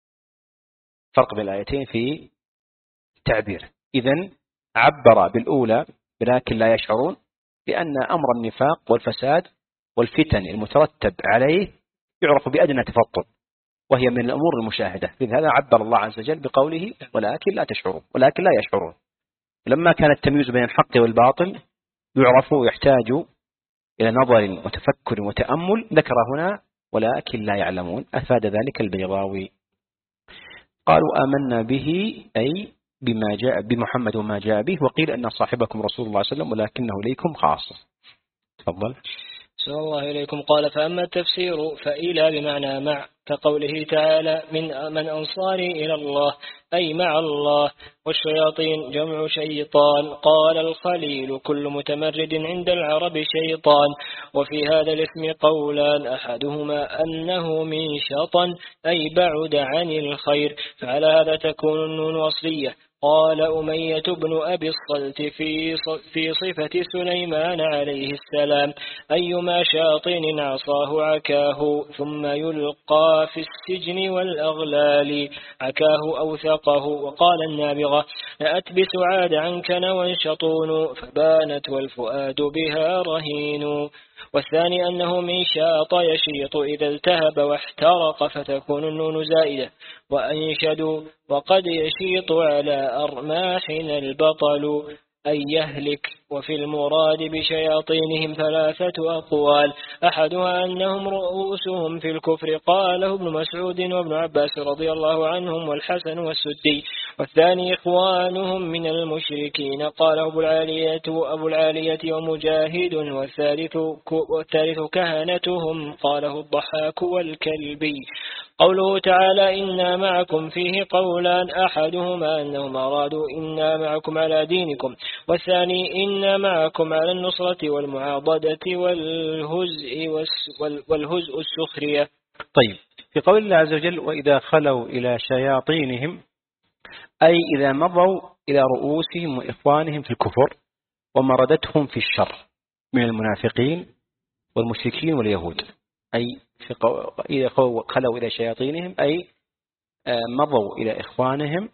فرق بين الآيتين في التعبير. إذن عبر بالأولى ولكن لا يشعرون لأن أمر النفاق والفساد والفتن المترتب عليه يعرف بأدنى تفطن وهي من الأمور المشاهدة، لهذا عبر الله عز وجل بقوله ولكن لا تشعرون ولكن لا يشعرون. لما كان التمييز بين الحق والباطل يعرف ويحتاج إلى نظر وتفكر وتأمل ذكر هنا ولكن لا يعلمون. أفاد ذلك البيضاوي. قالوا آمنا به أي بما جاء بمحمد وما جاء به، وقيل أن صاحبكم رسول الله صلى الله عليه وسلم ولكنه إليكم خاصة. تفضل. صلى الله إليكم. قال فأما التفسير فإلى بمعنى مع، كقوله تعالى من من أنصاري إلى الله أي مع الله. والشياطين جمع شيطان. قال الخليل كل متمرد عند العرب شيطان. وفي هذا الاسم قولان، أحدهما أنه من شطن أي بعد عن الخير، فعلى هذا تكون النون أصلية. قال أمية بن أبي الصلت في في صفة سليمان عليه السلام أيما شاطن عصاه عكاه ثم يلقى في السجن والأغلال، عكاه أوثقه. وقال النابغة نأت بسعاد عنك نوى شطون فبانت والفؤاد بها رهين. والثاني أنه من شاط يشيط إذا التهب واحترق فتكون النون زائدة. وأنشدوا وقد يشيط على أرماحنا البطل أي يهلك. وفي المراد بشياطينهم ثلاثة أقوال، أحدها أنهم رؤوسهم في الكفر قاله ابن مسعود وابن عباس رضي الله عنهم والحسن والسدي. والثاني إخوانهم من المشركين قاله أبو العالية أبو العالية ومجاهد. والثالث والثالث كهنتهم قاله الضحاك والكلبي. قوله تعالى إنا معكم فيه قولان، أحدهما أنهم أرادوا إنا معكم على دينكم، والثاني إنا معكم على النصرة والمعاضدة والهزء والهزء السخرية. طيب في قول الله عز وجل وإذا خلوا إلى شياطينهم أي إذا مضوا إلى رؤوسهم وإخوانهم في الكفر ومردتهم في الشر من المنافقين والمشركين واليهود، أي إذا خلوا إلى شياطينهم أي مضوا إلى إخوانهم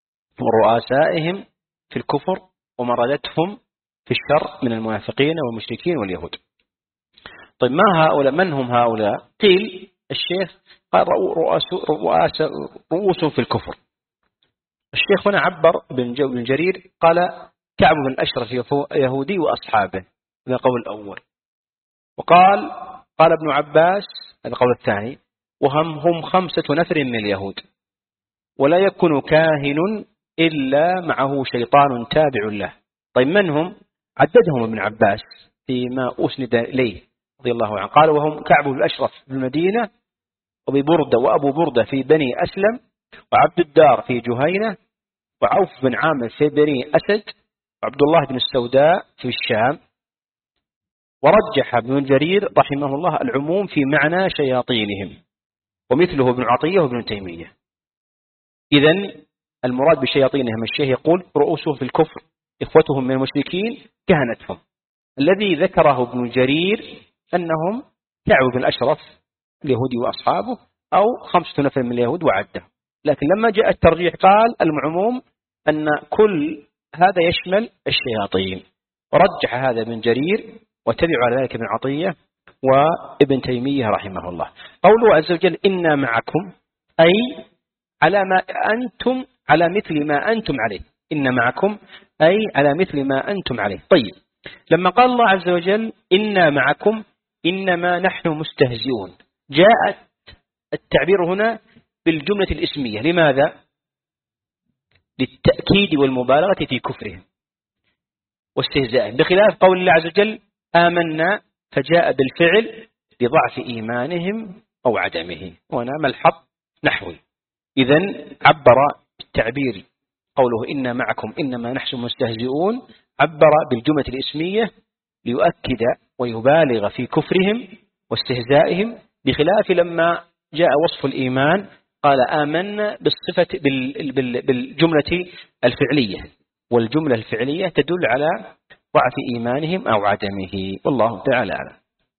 ورؤسائهم في الكفر ومردتهم في الشر من المنافقين والمشركين واليهود. طيب ما هؤلاء؟ من هم هؤلاء؟ قيل الشيخ قال رؤوس رؤوس رؤوس في الكفر. الشيخ هنا عبر بن جرير قال كعب بن الأشرف يهودي وأصحابه، هذا القول الأول. وقال قال ابن عباس، هذا القول الثاني، وهم هم خمسة نفر من اليهود، ولا يكون كاهن إلا معه شيطان تابع له. طيب من هم؟ عددهم ابن عباس فيما أسند إليه رضي الله عنه، قال وهم كعب بن الأشرف في المدينة، وأبي بردة وأبو بردة في بني أسلم، وعبد الدار في جهينة، وعوف بن عامر في بني أسد، وعبد الله بن السوداء في الشام. ورجح ابن جرير رحمه الله العموم في معنى شياطينهم، ومثله ابن عطية وابن تيمية. إذن المراد بشياطينهم الشيخ يقول رؤوسهم في الكفر، إخوتهم من المشركين كهنتهم. الذي ذكره ابن جرير أنهم كعب بن الأشرف اليهودي وأصحابه، أو خمسة نفر من اليهود وعده. لكن لما جاء الترجيح قال المعموم أن كل هذا يشمل الشياطين، ورجح هذا ابن جرير، وتبع على ذلك ابن عطية وابن تيمية رحمه الله. قوله عز وجل إنا معكم، أي على ما أنتم، على مثل ما أنتم عليه. إن معكم أي على مثل ما أنتم عليه. طيب لما قال الله عز وجل إنا معكم إنما نحن مستهزئون، جاء التعبير هنا بالجملة الاسمية. لماذا؟ للتأكيد والمبالغة في كفرهم واستهزائهم، بخلاف قول الله عز وجل آمنا، فجاء بالفعل لضعف إيمانهم أو عدمه، وهنا ملحظ نحوي. إذن عبر التعبير قوله إنا معكم إنما نحن مستهزئون، عبر بالجملة الاسمية ليؤكد ويبالغ في كفرهم واستهزائهم، بخلاف لما جاء وصف الإيمان قال آمنا بالصفة بالجملة الفعلية، والجملة الفعلية تدل على ضعف إيمانهم أو عدمه، والله تعالى أعلم.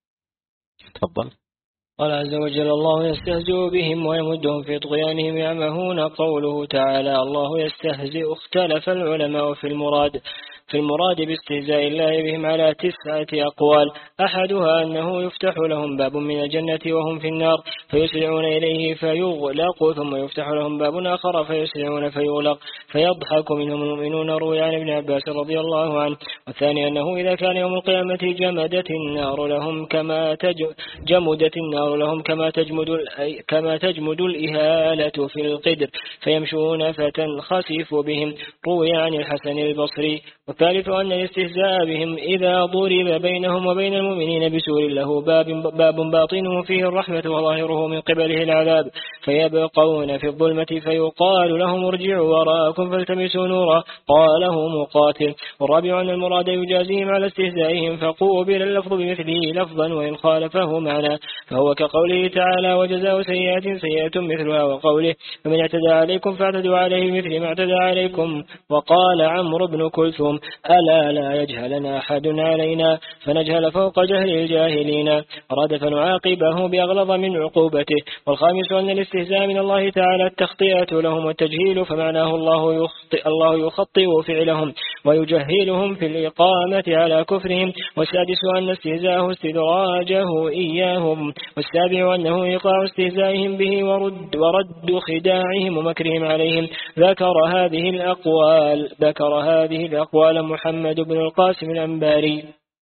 تفضل. قال عز وجل الله يستهزئ بهم ويمدهم في طغيانهم يعمهون. قوله تعالى الله يستهزئ، اختلف العلماء في المراد في المراد باستهزاء الله بهم على تسعة أقوال. أحدها أنه يفتح لهم باب من الجنة وهم في النار فيسرعون إليه فيغلق، ثم يفتح لهم باب آخر فيسرعون فيغلق فيضحك منهم المؤمنون، روي عن ابن عباس رضي الله عنه. والثاني أنه إذا كان يوم القيامة جمدت النار لهم كما جمدت النار لهم كما تجمد كما تجمد الإهالة في القدر فيمشون فتنخسف بهم، روي عن الحسن البصري. والثالث أن الاستهزاء بهم إذا ضرب بينهم وبين المؤمنين بسور له باب, باب باطنه فيه الرحمة وظاهره من قبله العذاب فيبقون في الظلمة فيقال لهم ارجعوا وراءكم فالتمسوا نورا، قاله مقاتل. والرابع أن المراد يجازيهم على استهزائهم فقوبل اللفظ بمثله لفظا وإن خالفه معنى، فهو كقوله تعالى وجزاء سيئة سيئة مثلها، وقوله فمن اعتدى عليكم فاعتدوا عليه مثل ما اعتدى عليكم. وقال عمرو بن كلثوم ألا لا يجهلن أحد علينا فنجهل فوق جهل الجاهلين، أراد فنعاقبه بأغلظ من عقوبته. والخامس أن الاستهزاء من الله تعالى التخطئة لهم والتجهيل، فمعناه الله يخطئ, الله يخطئ فعلهم ويجهلهم في الإقامة على كفرهم. والسادس أن استهزاءه استدراجه إياهم. والسابع أنه إيقاع استهزائهم به ورد, ورد خداعهم ومكرهم عليهم. ذكر هذه الأقوال ذكر هذه الأقوال محمد بن القاسم الأنباري.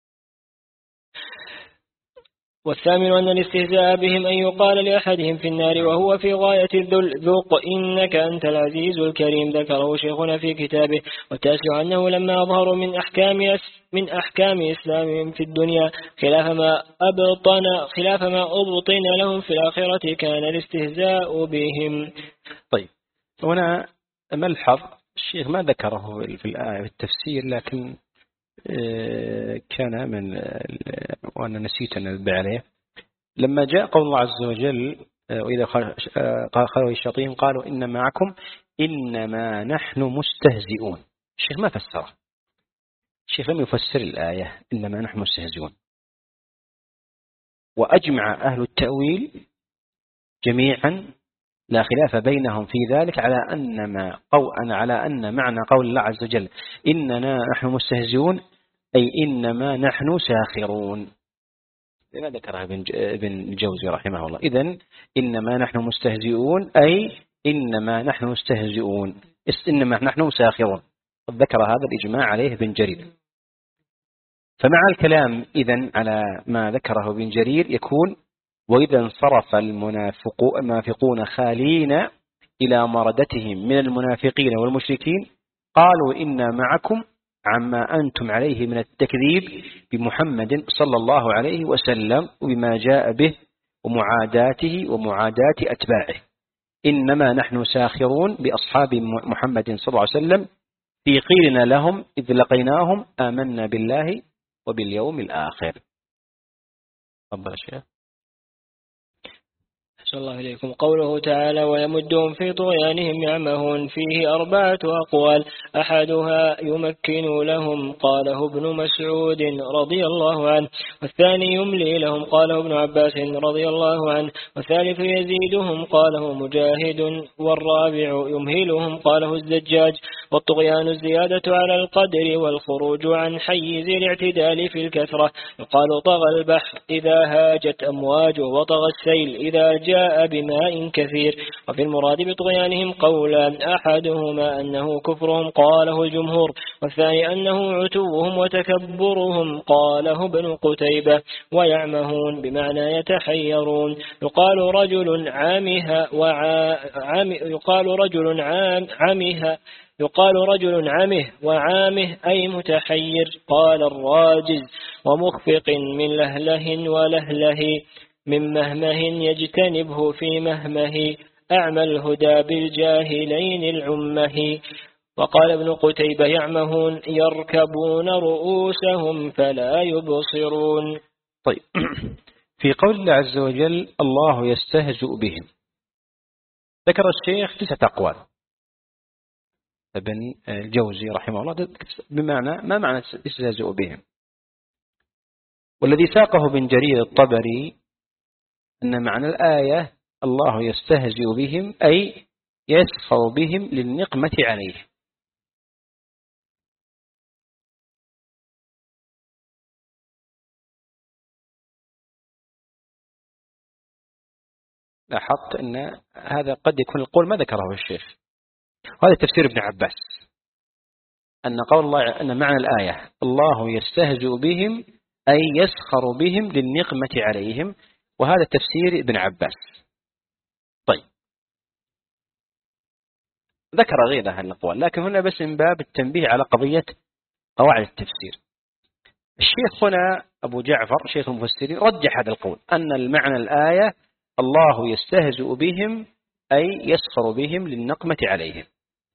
والثامن أن الاستهزاء بهم أن يقال لأحدهم في النار وهو في غاية الذل ذوق إنك أنت العزيز الكريم، ذكره شيخنا في كتابه. والتاسع أنه لما أظهروا من أحكام من أحكام إسلامهم في الدنيا خلاف ما أبطن خلاف ما أبطن لهم في الآخرة كان الاستهزاء بهم. طيب هنا ملحظ الشيخ ما ذكره في الآية في التفسير، لكن كان من وأنا نسيت أن أنبه عليه. لما جاء قول الله عز وجل وإذا خلوا الشياطين قالوا إن معكم إنما نحن مستهزئون، الشيخ ما فسره، الشيخ لم يفسر الآية إنما نحن مستهزئون. وأجمع أهل التأويل جميعا لا خلاف بينهم في ذلك على أن ما قو أنا على أن معنى قول الله عز وجل إننا نحن مستهزئون أي إنما نحن ساخرون، لما ذكرها ابن الجوزي رحمه الله. إذن إنما نحن مستهزئون أي إنما نحن مستهزئون، إنما نحن ساخرون. ذكر هذا الإجماع عليه ابن جرير. فمع الكلام إذن على ما ذكره ابن جرير يكون: وإذا انصرف المنافقون خالين إلى مردتهم من المنافقين والمشركين قالوا إنا معكم عما أنتم عليه من التكذيب بمحمد صلى الله عليه وسلم وبما جاء به ومعاداته ومعاداة أتباعه، إنما نحن ساخرون بأصحاب محمد صلى الله عليه وسلم في قيلنا لهم إذ لقيناهم آمنا بالله وباليوم الآخر. تفضل شيخ. أحسن الله إليكم. قوله تعالى: ويمدهم في طغيانهم يعمهون، فيه أربعة أقوال، أحدها يمكن لهم قاله ابن مسعود رضي الله عنه، والثاني يملي لهم قاله ابن عباس رضي الله عنه، والثالث يزيدهم قاله مجاهد، والرابع يمهلهم قاله الزجاج. والطغيان الزيادة على القدر والخروج عن حيز الاعتدال في الكثرة. يقال طغى البحر إذا هاجت أمواجه، وطغى السيل إذا جاء بماء كثير. وفي المراد بطغيانهم قولان: أحدهما أنه كفرهم قاله الجمهور، والثاني أنه عتوهم وتكبرهم قاله ابن قتيبة. ويعمهون بمعنى يتحيرون. يقال رجل عامها وعام يقال رجل عام عامها يقال رجل عمه وعامه أي متحير. قال الراجز: ومخفق من لهله ولهله، من مهمه يجتنبه في مهمه، أعمى الهدى بالجاهلين العمه. وقال ابن قتيبة: يعمهون يركبون رؤوسهم فلا يبصرون. طيب، في قول الله عز وجل: الله يستهزئ بهم، ذكر الشيخ تسعة أقوال. ابن الجوزي رحمه الله بمعنى ما معنى يستهزئ بهم، والذي ساقه ابن جرير الطبري أن معنى الآية الله يستهزئ بهم أي يسخر بهم للنقمة عليه. لاحظت أن هذا قد يكون القول ما ذكره الشيخ، وهذا تفسير ابن عباس، أن قول الله أن معنى الآية الله يستهزئ بهم أي يسخر بهم للنقمة عليهم، وهذا تفسير ابن عباس. طيب، ذكر غير هذه الأقوال، لكن هنا بس من باب التنبيه على قضية قواعد التفسير. الشيخ هنا أبو جعفر شيخ المفسرين رجح هذا القول، أن المعنى الآية الله يستهزئ بهم أي يسخر بهم للنقمة عليهم،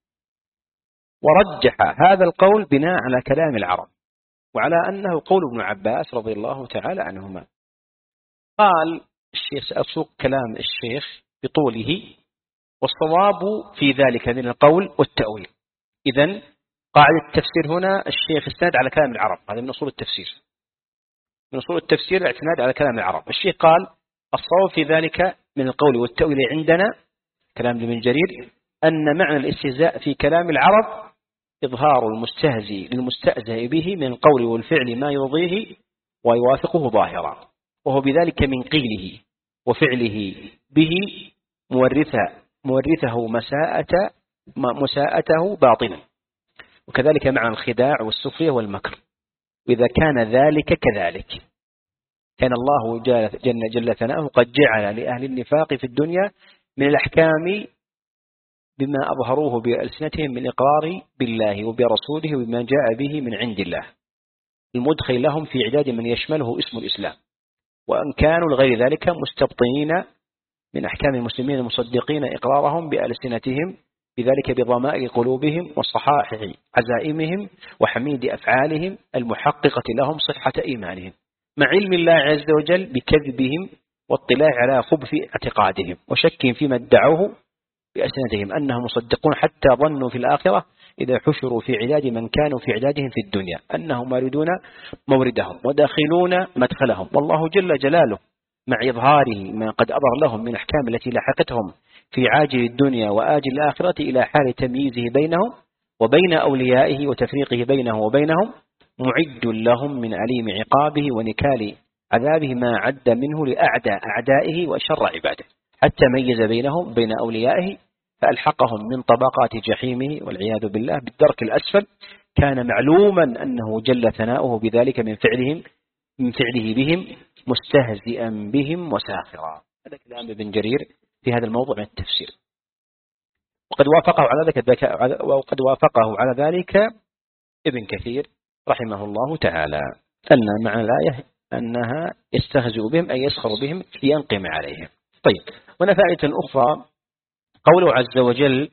ورجح هذا القول بناء على كلام العرب، وعلى أنه قول ابن عباس رضي الله تعالى عنهما. قال الشيخ: سأسوق كلام الشيخ بطوله، والصواب في ذلك من القول والتأويل. إذن قاعدة التفسير هنا الشيخ استند على كلام العرب، هذا من أصول التفسير، من أصول التفسير الاعتماد على كلام العرب. الشيخ قال: الصواب في ذلك من القول والتأويل عندنا كلام ابن جرير أن معنى الاستهزاء في كلام العرب إظهار المستهزئ للمستهزئ به من القول والفعل ما يرضيه ويوافقه ظاهرا، وهو بذلك من قيله وفعله به مورثه مورثه مساءة مساءته باطنا، وكذلك مع الخداع والسخرية والمكر. وإذا كان ذلك كذلك كان الله جل, جل ثناؤه قد جعل لأهل النفاق في الدنيا من الأحكام بما أظهروه بألسنتهم من إقرار بالله وبرسوله وبما جاء به من عند الله، المدخل لهم في عداد من يشمله اسم الإسلام، وأن كانوا لغير ذلك مستبطنين من أحكام المسلمين المصدقين إقرارهم بألسنتهم بذلك بضمائر قلوبهم وصحائح عزائمهم وحميد أفعالهم المحققة لهم صحة إيمانهم، مع علم الله عز وجل بكذبهم واطلاع على خبث اعتقادهم وشك فيما ادعوه بألسنتهم أنهم مصدقون، حتى ظنوا في الآخرة إذا حشروا في عداد من كانوا في عدادهم في الدنيا أنهم واردون موردهم وداخلون مدخلهم، والله جل جلاله مع إظهاره ما قد أظهر لهم من أحكام التي لاحقتهم في عاجل الدنيا وآجل الآخرة إلى حال تمييزه بينهم وبين أوليائه وتفريقه بينه وبينهم، معد لهم من أليم عقابه ونكال عذابه ما عد منه لأعدى أعدائه وشر عباده، حتى ميز بينهم بين أوليائه فألحقهم من طبقات جحيمه والعياذ بالله بالدرك الأسفل. كان معلوما أنه جل ثناؤه بذلك من فعلهم من فعله بهم مستهزئا بهم وساخرا. هذا كلام ابن جرير في هذا الموضوع من التفسير، وقد وافقه على ذلك وقد وافقه على ذلك ابن كثير رحمه الله تعالى، أن معنى الآية أنها يستهزئ بهم أي يسخر بهم لينقم عليهم. طيب، هنا فائدة أخرى قوله عز وجل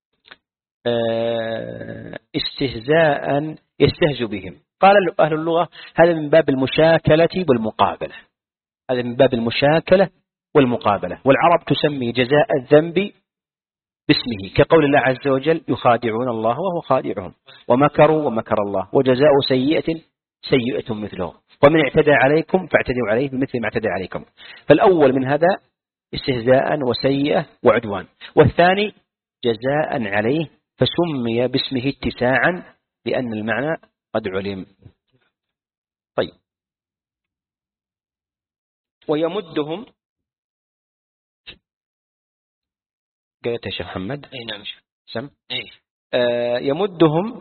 استهزاء يستهزئ بهم. قال أهل اللغة هذا من باب المشاكلة والمقابلة، هذا من باب المشاكلة والمقابلة. والعرب تسمي جزاء الذنب باسمه، كقول الله عز وجل يخادعون الله وهو خادعهم ومكروا ومكر الله وجزاء سيئة سيئة مثله ومن اعتدى عليكم فاعتدوا عليه بمثل ما اعتدى عليكم. فالأول من هذا استهزاء وسيئة وعدوان، والثاني جزاء عليه فسمي باسمه اتساعا لأن المعنى قد علم. طيب، ويمدهم قالت يا شيخ محمد. اي نعم سم اي آه يمدهم.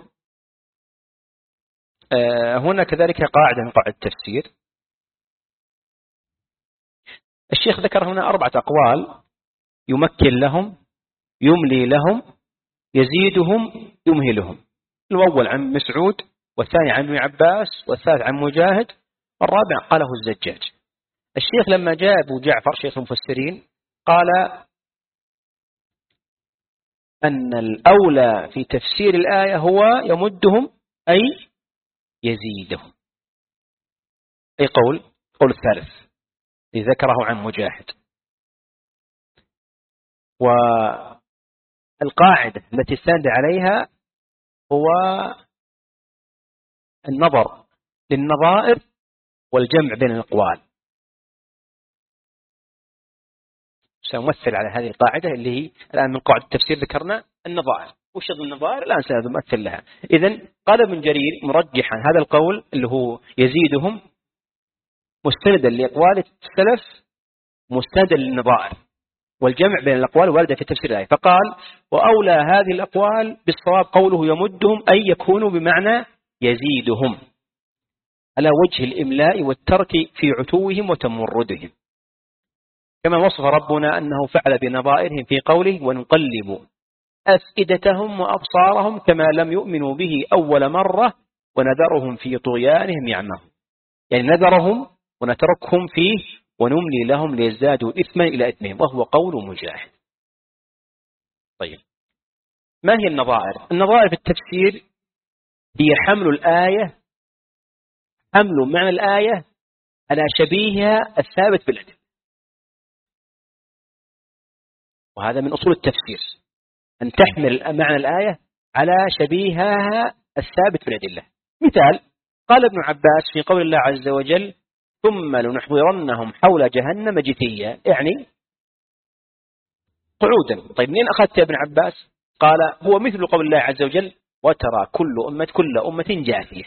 آه هنا كذلك قاعدة من قواعد التفسير. الشيخ ذكر هنا أربعة أقوال: يمكن لهم، يملي لهم، يزيدهم، يمهلهم. الأول عن مسعود، والثاني عن ابن عباس، والثالث عن مجاهد، والرابع قاله الزجاج. الشيخ لما جاء أبو جعفر شيخ المفسرين قال أن الأولى في تفسير الآية هو يمدهم أي يزيدهم، أي قول قول الثالث ذكره عن مجاهد. والقاعدة التي استند عليها هو النظر للنظائر والجمع بين الأقوال. سنمثل على هذه القاعدة اللي هي الآن من قواعد التفسير ذكرنا النظائر، وش النظائر الآن سنمثل لها. إذن قال ابن جرير مرجحا هذا القول اللي هو يزيدهم مستندا لأقوال السلف مستندا للنظائر والجمع بين الأقوال واردة في تفسير الآية، فقال وأولى هذه الأقوال بالصواب قوله يمدهم أي يكونوا بمعنى يزيدهم على وجه الإملاء والترك في عتوهم وتمردهم، كما وصف ربنا أنه فعل بنظائرهم في قوله ونقلب أفئدتهم وأبصارهم كما لم يؤمنوا به أول مرة ونذرهم في طغيانهم يعمهون، يعني نذرهم ونتركهم فيه ونملي لهم ليزدادوا إثما إلى إثمهم، وهو قول مجاهد. طيب، ما هي النظائر؟ النظائر في التفسير هي حمل الآية حمل معنى الآية على شبيهها الثابت بالأدلة، وهذا من أصول التفسير أن تحمل معنى الآية على شبيهها الثابت بالأدلة. مثال قال ابن عباس في قول الله عز وجل ثم لنحضرنهم حول جهنم جثيا، يعني قعودا. طيب منين أخذت يا ابن عباس؟ قال هو مثل قول الله عز وجل وترى كل أمة كل أمة جاثية.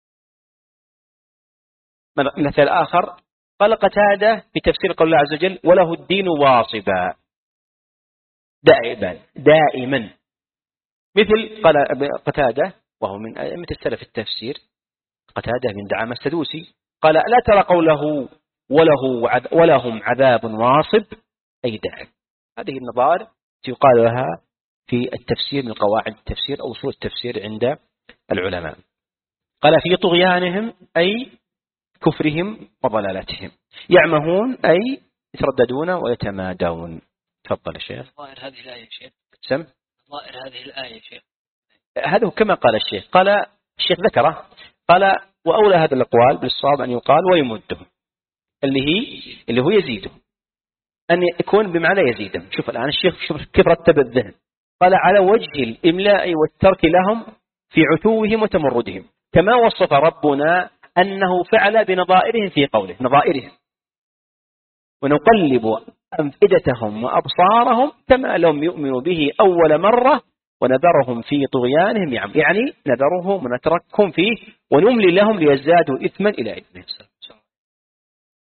مثل آخر قال قتادة في تفسير قول الله عز وجل وله الدين واصبا دائما دائما، مثل قال قتادة وهو من أئمة السلف التفسير قتادة من دعامة السدوسي قال لا ترى قوله وله ولهم عذاب واصب أي دائم. هذه النظائر يقال لها في التفسير من قواعد التفسير أو أصول التفسير عند العلماء. قال في طغيانهم أي كفرهم وضلالتهم، يعمهون أي يترددون ويتمادون. تفضل الشيخ. ظاهر هذه الآية شيخ. سم. ظاهر هذه الآية شيخ. هذا كما قال الشيخ، قال الشيخ ذكره قال وأولى هذا الأقوال بالصواب أن يقال ويمدهم اللي هي اللي هو يزيدهم، أن يكون بمعنى يزيدهم. شوف الآن الشيخ شوف كيف رتب الذهن، قال على وجه الإملاء والترك لهم في عتوهم وتمردهم، كما وصف ربنا أنه فعل بنظائرهم في قوله نظائرهم ونقلب أفئدتهم وأبصارهم كما لم يؤمنوا به أول مرة ونذرهم في طغيانهم يعم، يعني نذرهم ونتركهم فيه ونملي لهم ليزدادوا إثما إلى إثمهم.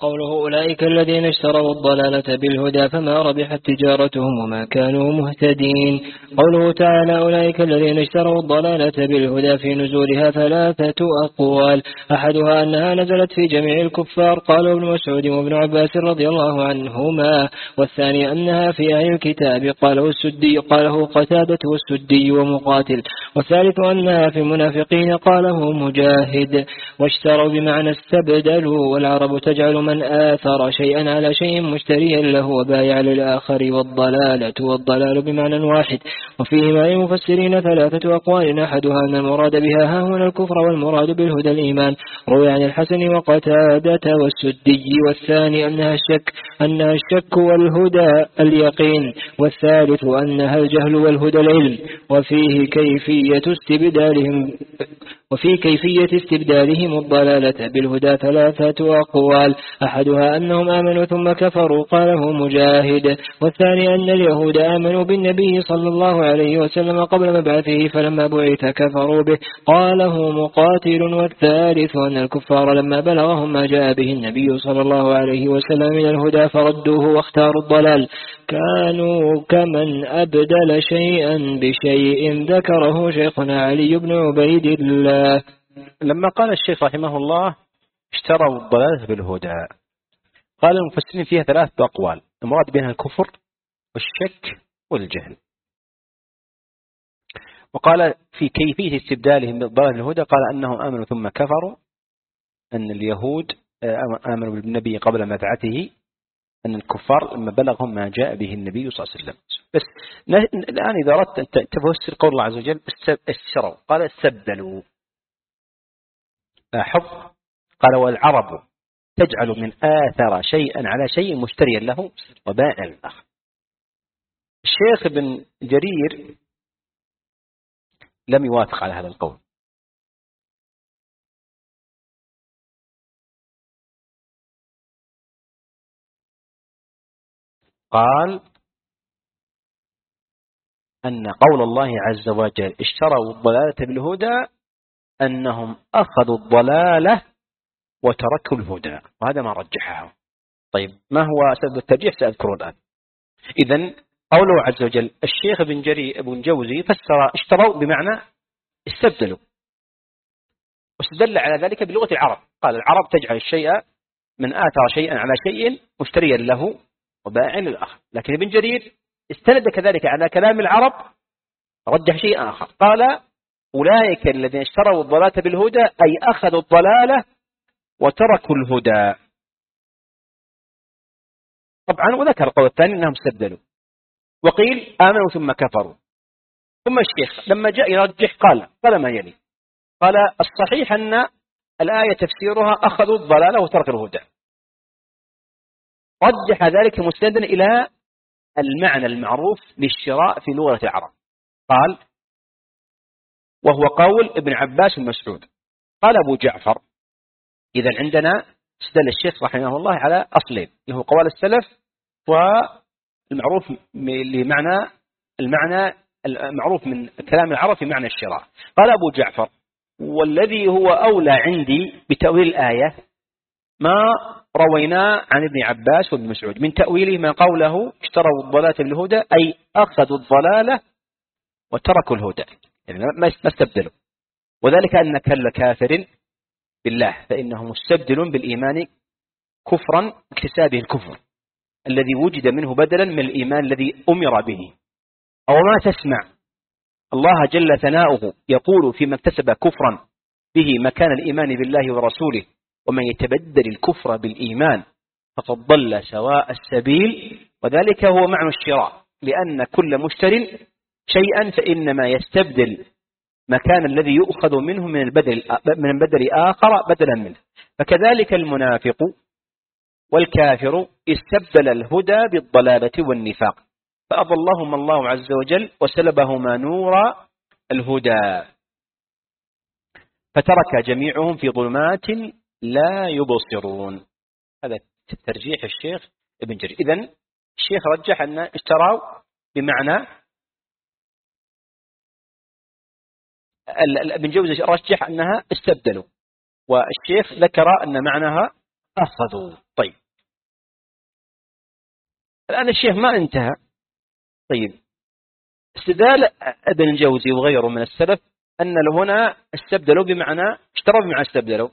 قوله أولئك الذين اشتروا الضلالة بالهدى فما ربحت تجارتهم وما كانوا مهتدين. قوله تعالى أولئك الذين اشتروا الضلالة بالهدى في نزولها ثلاثة أقوال، أحدها أنها نزلت في جميع الكفار قاله ابن مسعود وابن عباس رضي الله عنهما، والثاني أنها في أهل الكتاب قاله السدي قاله قتادة والسدي ومقاتل، والثالث أنها في المنافقين قاله مجاهد. واشتروا بمعنى استبدلوا، والعرب تجعل من آثر شيئا على شيء مشتريا له وبايع للآخر، والضلالة والضلال بمعنى واحد. وفيهما للمفسرين ثلاثة أقوال، أحدها أن المراد بها ها هنا الكفر، والمراد بالهدى الإيمان، روي عن الحسن وقتادة والسدي. والثاني أنها الشك أنها الشك والهدى اليقين، والثالث أنها الجهل والهدى العلم. وفيه كيفية استبدالهم وفي كيفية استبدالهم الضلالة بالهدى ثلاثة أقوال، أحدها أنهم آمنوا ثم كفروا قاله مجاهد، والثاني أن اليهود آمنوا بالنبي صلى الله عليه وسلم قبل مبعثه فلما بعث كفروا به قاله مقاتل، والثالث أن الكفار لما بلغهم ما جاء به النبي صلى الله عليه وسلم من الهدى فردوه واختاروا الضلال، كانوا كمن أبدل شيئا بشيء. ذكره شيخنا علي بن عبيد الله. لما قال الشيخ رحمه الله اشتروا الضلالة بالهدى، قال المفسرين فيها ثلاثة أقوال، المراد بينها الكفر والشك والجهل. وقال في كيفية استبدالهم بالضلالة بالهدى قال أنهم آمنوا ثم كفروا، أن اليهود آمنوا بالنبي قبل مبعثه، أن الكفار لما بلغهم ما جاء به النبي صلى الله عليه وسلم. بس الآن إذا أردت أن تفسر قول الله عز وجل اشتروا، قال استبدلوا. لاحظ قال والعرب تجعل من آثر شيئا على شيء مشتريا له وبائع الآخر. الشيخ ابن جرير لم يوافق على هذا القول، قال أن قول الله عز وجل اشتروا الضلالة بالهدى أنهم أخذوا الضلالة وتركوا الهدى، وهذا ما رجحه. طيب ما هو سبب الترجيح سأذكره الآن. إذن قوله عز وجل الشيخ ابن جرير ابن جوزي فسر اشتروا بمعنى استبدلوا، واستدل على ذلك بلغة العرب، قال العرب تجعل الشيء من آثر شيئا على شيء مشتريا له وبائع للآخر. لكن ابن جرير استند كذلك على كلام العرب رجح شيء آخر، قال أولئك الذين اشتروا الضلالة بالهدى أي أخذوا الضلالة وتركوا الهدى. طبعا وذكر القول الثاني أنهم استبدلوا، وقيل آمنوا ثم كفروا. ثم الشيخ لما جاء يرجح قال قال ما يلي، قال الصحيح أن الآية تفسيرها أخذوا الضلالة وتركوا الهدى، رجح ذلك مستندا إلى المعنى المعروف للشراء في لغة العرب، قال وهو قول ابن عباس ومسعود. قال أبو جعفر إذا عندنا استدل الشيخ رحمه الله على أصلين، اللي هو قول السلف والمعروف لمعنى المعنى المعروف من كلام العرب في معنى الشراء. قال أبو جعفر والذي هو أولى عندي بتأويل الآية ما روينا عن ابن عباس وابن مسعود من تأويله ما قوله اشتروا الضلالة بالهدى أي أخذوا الضلالة وتركوا الهدى، يعني ما استبدلوا، وذلك أن كل كافر بالله فإنه مستبدل بالإيمان كفرا اكتسابه الكفر الذي وجد منه بدلا من الإيمان الذي أمر به. أو ما تسمع الله جل ثناؤه يقول فيما اكتسب كفرا به مكان الإيمان بالله ورسوله ومن يتبدل الكفر بالإيمان فقد ضل سواء السبيل، وذلك هو معنى الشراء، لأن كل مشتر شيئا فإنما يستبدل مكان الذي يؤخذ منه من البدل من بدل آخر بدلا منه. فكذلك المنافق والكافر استبدل الهدى بالضلالة والنفاق فأضلهما الله عز وجل وسلبهما نور الهدى، فترك جميعهم في ظلمات لا يبصرون. هذا ترجيح الشيخ ابن جرير. إذن الشيخ رجح أن اشتروا بمعنى ابن جوزي رجح أنها استبدلوا، والشيخ ذكر أن معناها أخذوا. طيب الآن الشيخ ما انتهى. طيب استدلال ابن الجوزي وغيره من السلف أن هنا استبدلوا بمعنى اشتروا بمعنى استبدلوا،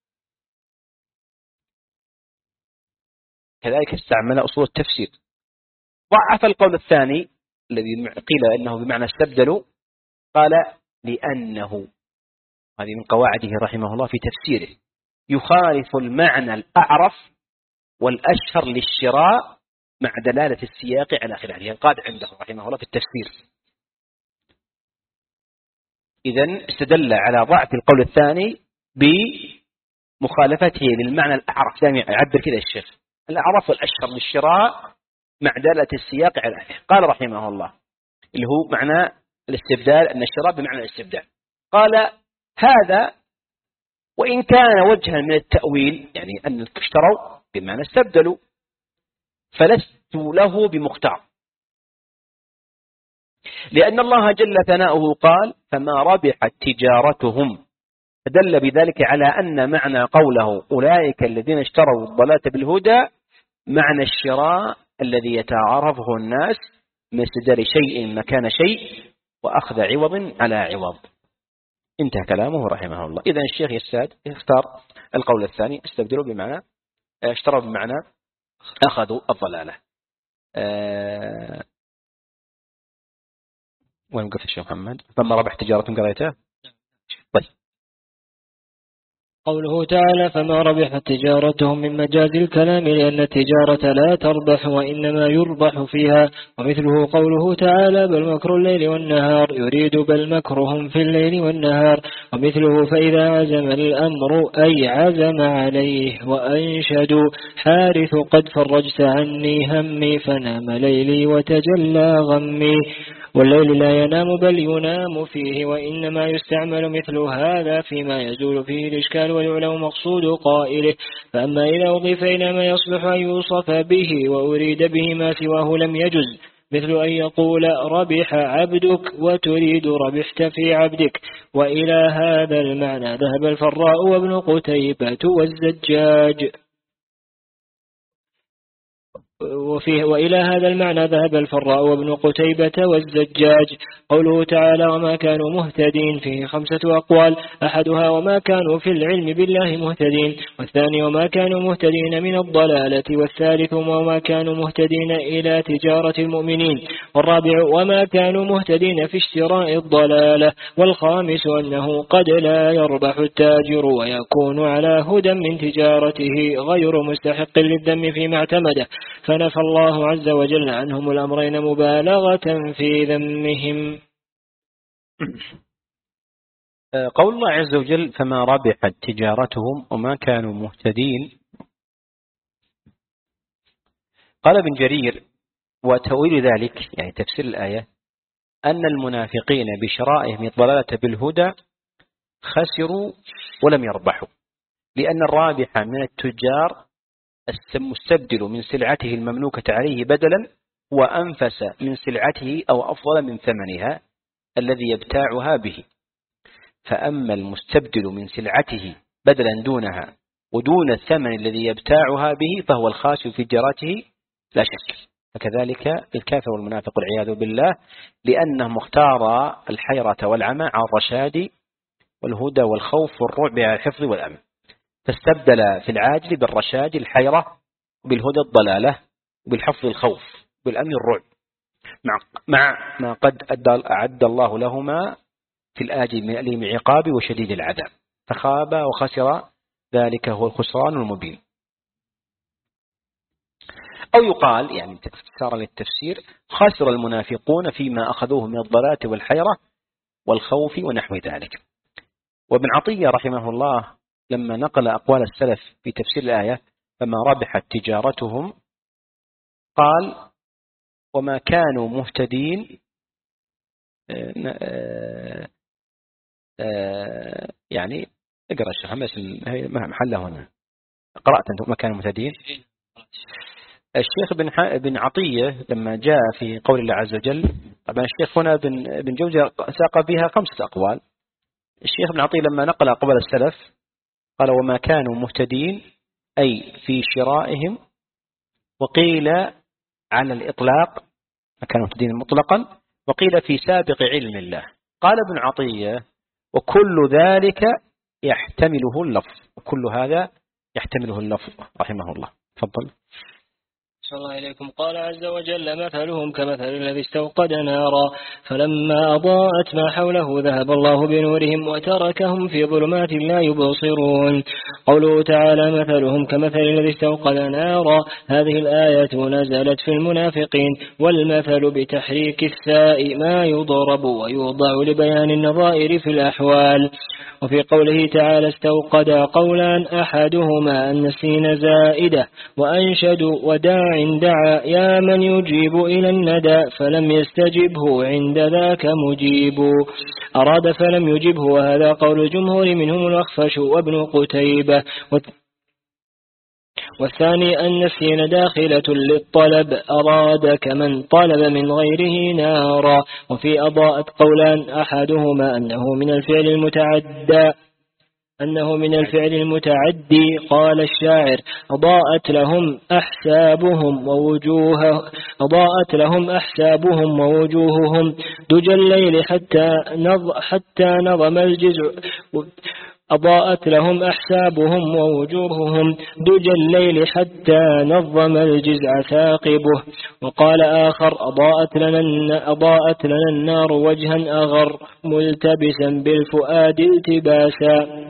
كذلك استعمل أصول التفسير. ضعف القول الثاني الذي قيل أنه بمعنى استبدلوا، قال لأنه هذه من قواعده رحمه الله في تفسيره يخالف المعنى الأعرف والأشهر للشراء مع دلالة السياق على خلافه، يعني قاد عنده رحمه الله في التفسير. إذن استدل على ضعف القول الثاني بمخالفته للمعنى الأعرف، دائما يعبر كذا الشيخ الأعرف والأشهر للشراء مع دلالة السياق على خلافه. قال رحمه الله اللي هو معنى الاستبدال، أن الشراء بمعنى الاستبدال. قال هذا وإن كان وجها من التأويل، يعني أن اشتروا بمعنى استبدلوا، فلست له بمختار، لأن الله جل ثناؤه قال فما ربحت تجارتهم، فدل بذلك على أن معنى قوله أولئك الذين اشتروا الضلالة بالهدى معنى الشراء الذي يتعارفه الناس من استدار شيء مكان شيء وأخذ عوض على عوض. انتهى كلامه رحمه الله. إذن الشيخ يساد يختار القول الثاني استبدلوا بمعنى اشتروا بمعنى أخذوا الضلالة. أه وين قلت الشيخ محمد؟ فما ربح تجارتهم قريته. طيب قوله تعالى فما ربحت تجارتهم من مجاز الكلام، لأن التجارة لا تربح وإنما يربح فيها. ومثله قوله تعالى بل مكر الليل والنهار، يريد بل مكرهم في الليل والنهار. ومثله فإذا عزم الأمر أي عزم عليه. وأنشدوا حارث قد فرجت عني همي، فنام ليلي وتجلى غمي. والليل لا ينام بل ينام فيه، وإنما يستعمل مثل هذا فيما يزول فيه الإشكال ويعلم مقصود قائله. فأما إذا أضيف إلى ما يصلح أن يوصف به وأريد به ما سواه لم يجز، مثل أن يقول ربح عبدك وتريد ربحت في عبدك. وإلى هذا المعنى ذهب الفراء وابن قتيبة والزجاج. وفيه وإلى هذا المعنى ذهب الفراء وابن قتيبة والزجاج. قوله تعالى وما كانوا مهتدين فيه خمسة أقوال، أحدها وما كانوا في العلم بالله مهتدين، والثاني وما كانوا مهتدين من الضلالة، والثالث وما كانوا مهتدين إلى تجارة المؤمنين، والرابع وما كانوا مهتدين في اشتراء الضلالة، والخامس أنه قد لا يربح التاجر ويكون على هدى من تجارته غير مستحق للذم فيما اعتمده، فنفى الله عز وجل عنهم الأمرين مبالغة في ذمهم. قول الله عز وجل فما ربحت تجارتهم وما كانوا مهتدين، قال ابن جرير وتأويل ذلك يعني تفسير الآية أن المنافقين بشرائهم الضلالة بالهدى خسروا ولم يربحوا، لأن الرابح من التجار المستبدل من سلعته المملوكة عليه بدلا وأنفس من سلعته أو أفضل من ثمنها الذي يبتاعها به. فأما المستبدل من سلعته بدلا دونها ودون الثمن الذي يبتاعها به فهو الخاسر في تجارته لا شك. فكذلك الكافر والمنافق والعياذ بالله، لأنهم اختار الحيرة والعمى على الرشاد والهدى والخوف والرعب على الحفظ والأمن، فاستبدل في العاجل بالرشاد الحيرة، بالهدى الضلالة، بالحفظ الخوف، بالأمن الرعب، مع, مع ما قد أعد الله لهما في الآجل من أليم العقاب وشديد العذاب، فخاب وخسر، ذلك هو الخسران المبين. أو يقال يعني اختصارا للتفسير خسر المنافقون فيما أخذوه من الضلالة والحيرة والخوف ونحو ذلك. وابن عطية رحمه الله لما نقل أقوال السلف في تفسير الآية فما ربحت تجارتهم قال وما كانوا مهتدين يعني اقرأ الشيخ ما محله هنا، قرأت أنتم ما كانوا مهتدين. الشيخ بن بن عطية لما جاء في قول الله عز وجل، طبعا الشيخ هنا بن بن جوزي ساق فيها خمسة أقوال. الشيخ بن عطية لما نقل أقوال السلف قال وما كانوا مهتدين أي في شرائهم، وقيل على الإطلاق كان مبتدئا مطلقا، وقيل في سابق علم الله. قال ابن عطية وكل ذلك يحتمله اللفظ، وكل هذا يحتمله اللفظ رحمه الله. تفضل. صلى الله عليكم. قال عز وجل مثلهم كمثل الذي استوقد نارا فلما أضاءت ما حوله ذهب الله بنورهم وتركهم في ظلمات لا يبصرون. قوله تعالى مثلهم كمثل الذي استوقد نارا، هذه الآية نزلت في المنافقين، والمثل بتحريك الثاء ما يضرب ويوضع لبيان النظائر في الأحوال. وفي قوله تعالى استوقد قولان، أحدهما أن السين زائدة، وأنشد وداع دعا يا من يجيب إلى الندى فلم يستجبه عند ذاك مجيب، أراد فلم يجبه، وهذا قول الجمهور منهم الأخفش وابن قتيبة. والثاني أن السين داخلة للطلب، أراد كمن طلب من غيره نارا. وفي أضاءت قولان، أحدهما أنه من الفعل المتعدى أنه من الفعل المتعدي. قال الشاعر أضاءت لهم أحسابهم ووجوه أضاءت لهم أحسابهم ووجوههم دجى الليل حتى نظ حتى نظم الجزع أضاءت لهم أحسابهم ووجوههم دجى الليل حتى نظم الجزع ثاقبه. وقال آخر أضاءت لنا, أضاءت لنا النار وجها أغر ملتبسا بالفؤاد التباسا.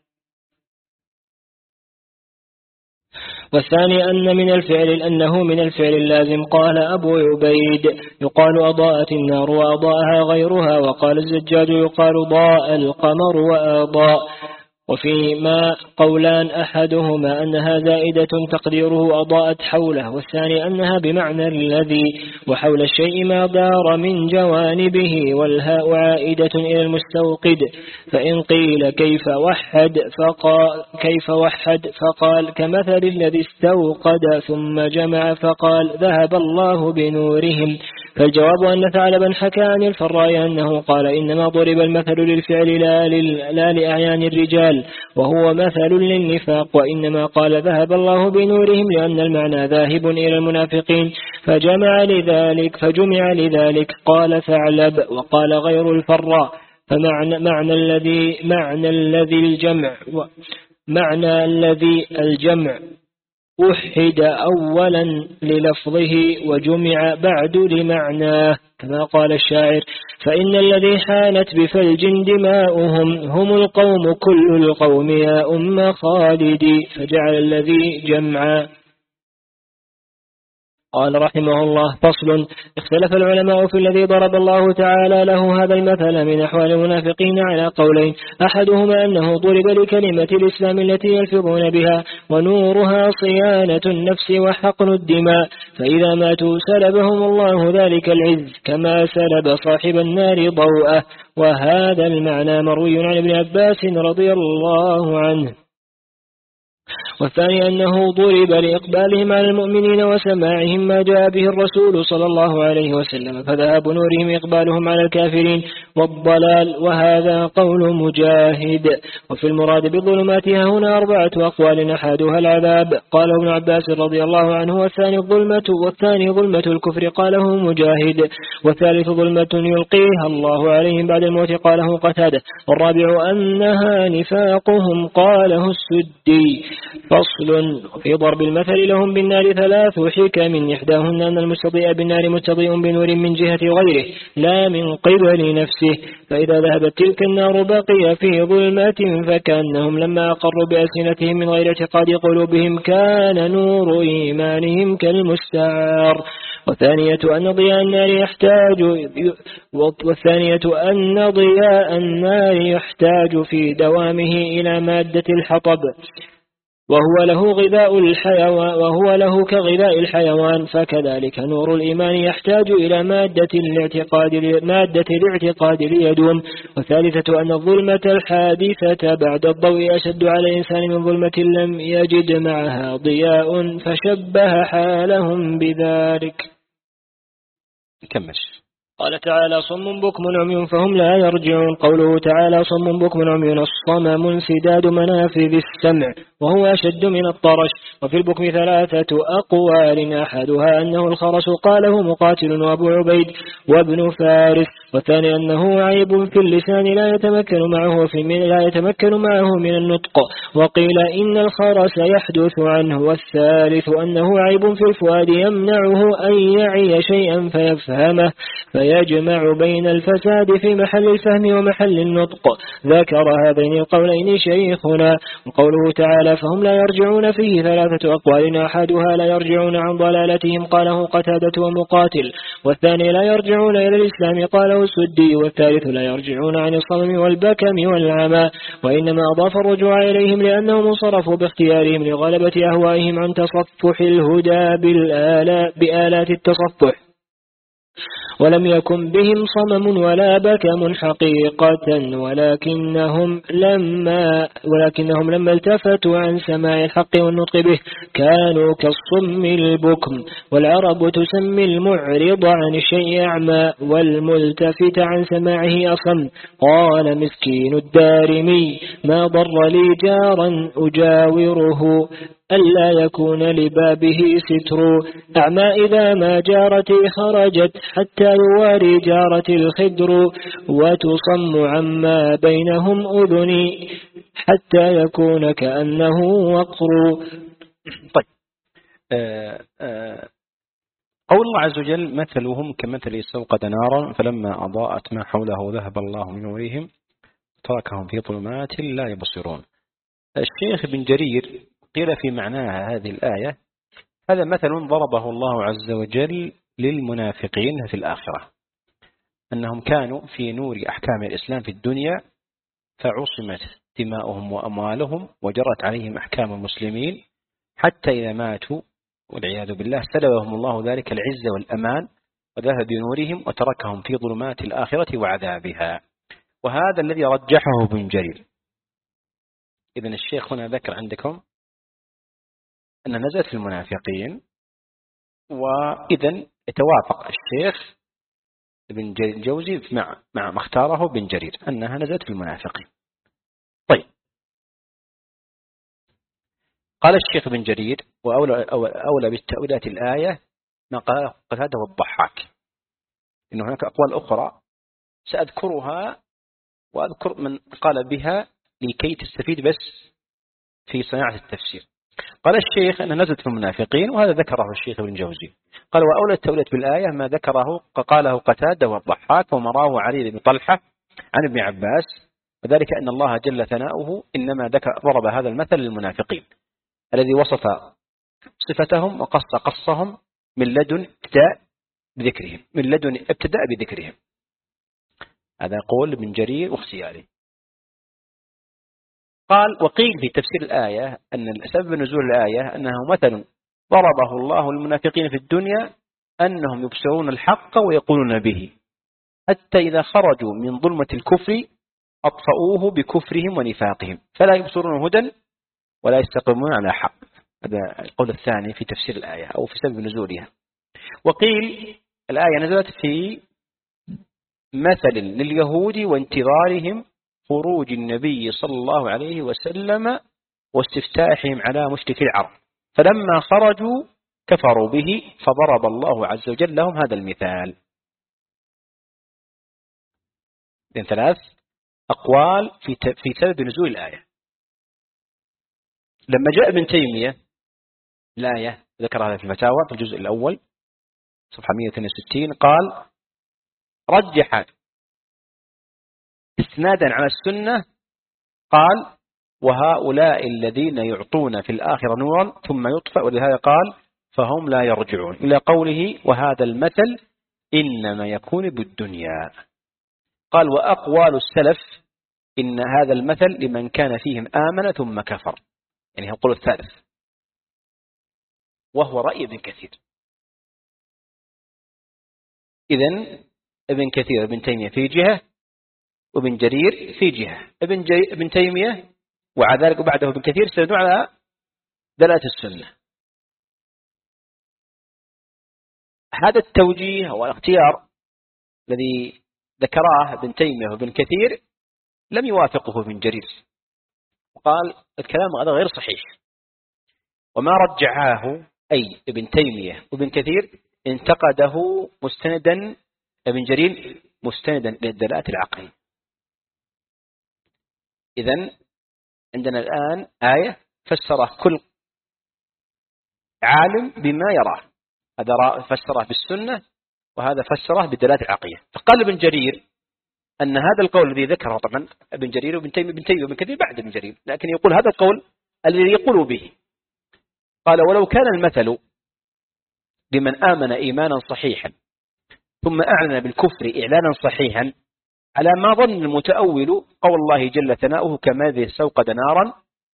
والثاني أن من الفعل أنه من الفعل اللازم. قال أبو عبيد يقال أضاءت النار وأضاءها غيرها. وقال الزجاج يقال ضاء القمر وأضاء. وفيما قولان، أحدهما أنها زائدة تقديره أضاءت حوله، والثاني أنها بمعنى الذي، وحول الشيء ما دار من جوانبه، والهاء عائدة إلى المستوقد. فإن قيل كيف وحد فقال, كيف وحد فقال كمثل الذي استوقد ثم جمع فقال ذهب الله بنورهم. فالجواب أن ثعلبا حكى عن الفراء أنه قال إنما ضرب المثل للفعل لا, لا لأعيان الرجال، وهو مثل للنفاق، وإنما قال ذهب الله بنورهم لأن المعنى ذاهب إلى المنافقين فجمع لذلك فجمع لذلك. قال ثعلب وقال غير الفراء فمعنى معنى الذي معنى الذي الجمع معنى الذي الجمع أحد أولا للفظه وجمع بعد لمعناه، كما قال الشاعر فإن الذي حانت بفلج دماؤهم هم القوم كل القوم يا أم خالدي، فجعل الذي جمعا. قال رحمه الله فصل. اختلف العلماء في الذي ضرب الله تعالى له هذا المثل من أحوال المنافقين على قولين، أحدهما أنه ضرب لكلمة الإسلام التي يلفظون بها ونورها صيانة النفس وحقن الدماء، فإذا ماتوا سلبهم الله ذلك العز كما سلب صاحب النار ضوءه، وهذا المعنى مروي عن ابن عباس رضي الله عنه. والثاني أنه ضرب لإقبالهم على المؤمنين وسماعهم ما جاء به الرسول صلى الله عليه وسلم، فذهب نورهم إقبالهم على الكافرين والضلال، وهذا قول مجاهد. وفي المراد بالظلمات هنا أربعة أقوال، أحدها العذاب قاله ابن عباس رضي الله عنه، والثاني الظلمة والثاني ظلمة الكفر قاله مجاهد، والثالث ظلمة يلقيها الله عليهم بعد الموت قاله قتادة، والرابع أنها نفاقهم قاله السدي. فصل. في ضرب المثل لهم بالنار ثلاث حكم، إحداهن أن المستضيء بالنار مستضيء بنور من جهة غيره لا من قبل نفسه، فإذا ذهبت تلك النار بقي في ظلمة فكأنهم لما أقروا بألسنتهم من غير اعتقاد قلوبهم كان نور إيمانهم كالمستعار. والثانية أن ضياء النار يحتاج والثانية أن ضياء النار يحتاج في دوامه إلى مادة الحطب، وهو له غذاء الحيوان وهو له كغذاء الحيوان، فكذلك نور الإيمان يحتاج إلى مادة الاعتقاد مادة الاعتقاد ليدوم. والثالثة أن الظلمة الحادثة بعد الضوء أشد على الإنسان من ظلمة لم يجد معها ضياء، فشبه حالهم بذلك. كمش قال تعالى صم بكم عمي فهم لا يرجعون. قوله تعالى صم بكم عمي الصمم انسداد منافذ السمع وهو أشد من الطرش. وفي البكم ثلاثة أقوال أحدها أنه الخرس قاله مقاتل وأبو عبيد وابن فارس، والثاني أنه عيب في اللسان لا يتمكن معه في من لا يتمكن معه من النطق، وقيل إن الخرس يحدث عنه، والثالث أنه عيب في الفؤاد يمنعه أن يعي شيئا فيفهمه فيجمع بين الفساد في محل الفهم ومحل النطق. ذكر هذين القولين شيخنا. وقوله تعالى فهم لا يرجعون فيه ثلاثة أقوال أحدها لا يرجعون عن ضلالتهم قاله قتادة ومقاتل، والثاني لا يرجعون إلى الإسلام قاله السدي، والثالث لا يرجعون عن الصمم والبكم والعمى، وإنما أضاف الرجوع إليهم لأنهم انصرفوا باختيارهم لغلبة أهوائهم عن تصفح الهدى بآلات التصفح، ولم يكن بهم صمم ولا بكم حقيقة، ولكنهم لما ولكنهم لما التفتوا عن سماع الحق والنطق به كانوا كالصم البكم. والعرب تسمي المعرض عن الشيء أعمى والملتفت عن سماعه أصم. قال مسكين الدارمي ما ضر لي جارا أجاوره ألا يكون لبابه ستر، أعمى إذا ما جارتي خرجت حتى يواري جارتي الخدر، وتصم عما بينهم أذني حتى يكون كأنه وقر. طيب آه آه قول الله عز وجل مثلهم كمثل استوقد نارا فلما أضاءت ما حوله ذهب الله من نورهم تركهم في ظلمات لا يبصرون. الشيخ بن جرير قيل في معناها هذه الآية هذا مثل ضربه الله عز وجل للمنافقين في الآخرة، أنهم كانوا في نور أحكام الإسلام في الدنيا فعصمت دماؤهم وأموالهم وجرت عليهم أحكام المسلمين حتى إذا ماتوا والعياذ بالله سلبهم الله ذلك العزة والأمان وذهب بنورهم وتركهم في ظلمات الآخرة وعذابها. وهذا الذي رجحه ابن جرير. إذن الشيخ هنا ذكر عندكم أن نزلت في المنافقين، وإذن يتوافق الشيخ ابن الجوزي مع مع ما اختاره ابن جرير أنها نزلت في المنافقين. طيب قال الشيخ ابن جرير وأولى أولى بالتأويلات الآية ما قال قتادة والضحاك، إن هناك أقوال أخرى سأذكرها وأذكر من قال بها لكي تستفيد بس في صناعة التفسير. قال الشيخ أنها نزلت في المنافقين، وهذا ذكره الشيخ ابن جوزي. قال وأولى التأويلات بالآية ما ذكره قاله قتادة والضحاك ومراه علي بن طلحة عن ابن عباس، وذلك أن الله جل ثناؤه إنما ضرب هذا المثل للمنافقين الذي وصف صفتهم وقص قصهم من لدن ابتداء بذكرهم من لدن ابتداء بذكرهم. هذا قول ابن جرير واختياره. قال وقيل في تفسير الآية أن سبب نزول الآية أنه مثل ضربه الله للمنافقين في الدنيا أنهم يبصرون الحق ويقولون به حتى إذا خرجوا من ظلمة الكفر أطفأوه بكفرهم ونفاقهم فلا يبصرون هدى ولا يستقيمون على حق. هذا القول الثاني في تفسير الآية أو في سبب نزولها. وقيل الآية نزلت في مثل لليهود وانتظارهم خروج النبي صلى الله عليه وسلم واستفتاحهم على مشركي العرب، فلما خرجوا كفروا به فضرب الله عز وجل لهم هذا المثال. من ثلاث أقوال في في سبب نزول الآية. لما جاء ابن تيمية الآية ذكر هذا في الفتاوى في الجزء الأول صفحة مئة واثنين وستين قال رجح استنادا على السنة قال وهؤلاء الذين يعطون في الآخرة نورا ثم يطفأ، ولهذا قال فهم لا يرجعون إلى قوله وهذا المثل إنما يكون بالدنيا. قال وأقوال السلف إن هذا المثل لمن كان فيهم آمن ثم كفر، يعني القول الثالث وهو رأي ابن كثير. إذن ابن كثير ابن تيمية في جهة وابن جرير في جهة. ابن, ابن تيمية وعلى ذلك بعده ابن كثير سيدون على دلالة السنة. هذا التوجيه والاختيار الذي ذكراه ابن تيمية وابن كثير لم يوافقه ابن جرير، وقال الكلام هذا غير صحيح، وما رجعاه أي ابن تيمية وابن كثير انتقده مستندا ابن جرير مستندا للدلالات العقلية. إذن عندنا الآن آية فسره كل عالم بما يراه، هذا فسره بالسنة وهذا فسره بالدلالات العقلية. فقال ابن جرير أن هذا القول الذي ذكره طبعا ابن جرير وابن تيمية ابن تيمية وابن كثير بعد ابن جرير، لكن يقول هذا القول الذي يقول به. قال ولو كان المثل بمن آمن إيمانا صحيحا ثم أعلن بالكفر إعلانا صحيحا على ما ظن المتأول قول الله جل ثناؤه كماذ استوقد نارا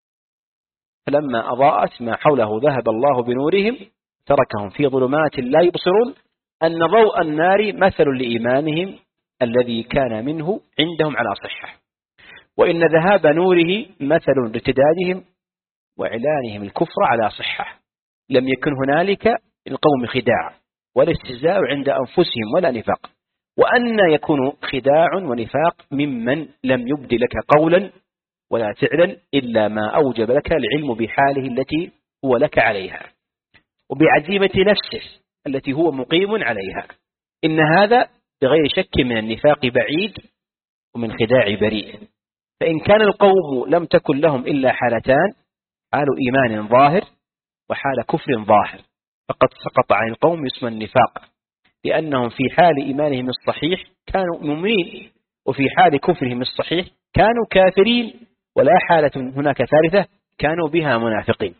فلما أضاءت ما حوله ذهب الله بنورهم تركهم في ظلمات لا يبصرون أن ضوء النار مثل لإيمانهم الذي كان منه عندهم على صحة، وإن ذهاب نوره مثل لارتدادهم وإعلانهم الكفر على صحة. لم يكن هنالك القوم خداع ولا استهزاء عند أنفسهم ولا نفاق، وأن يكون خداع ونفاق ممن لم يبد لك قولا ولا فعلا إلا ما أوجب لك العلم بحاله التي هو لك عليها وبعزيمة نفسه التي هو مقيم عليها. إن هذا بغير شك من النفاق بعيد ومن خداع بريء. فإن كان القوم لم تكن لهم إلا حالتان، حال إيمان ظاهر وحال كفر ظاهر، فقد سقط عن القوم اسم النفاق، لأنهم في حال إيمانهم الصحيح كانوا مؤمنين وفي حال كفرهم الصحيح كانوا كافرين، ولا حالة هناك ثالثة كانوا بها منافقين.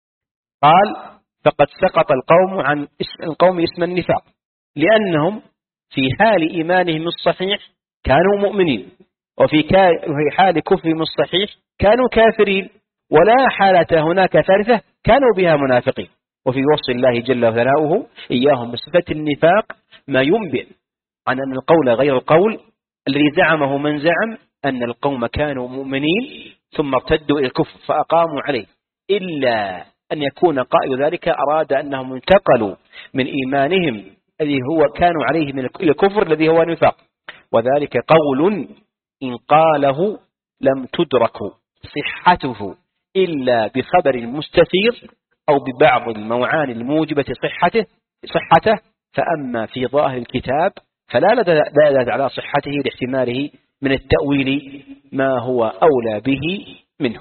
قال فقد سقط القوم عن اسم القوم اسم النفاق، لأنهم في حال إيمانهم الصحيح كانوا مؤمنين وفي حال كفرهم الصحيح كانوا كافرين، ولا حالة هناك ثالثة كانوا بها منافقين. وفي وصف الله جل وعلا إياهم بصفة النفاق ما ينبئ عن أن القول غير القول الذي زعمه من زعم أن القوم كانوا مؤمنين ثم ارتدوا إلى الكفر فأقاموا عليه، إلا أن يكون قائل ذلك أراد أنهم انتقلوا من إيمانهم الذي هو كانوا عليه من الكفر الذي هو نفاق، وذلك قول إن قاله لم تدرك صحته إلا بخبر مستفيض أو ببعض الموعان الموجبة صحته صحته فأما في ظاهر الكتاب فلا دلالة على صحته لاحتماله من التأويل ما هو أولى به منه.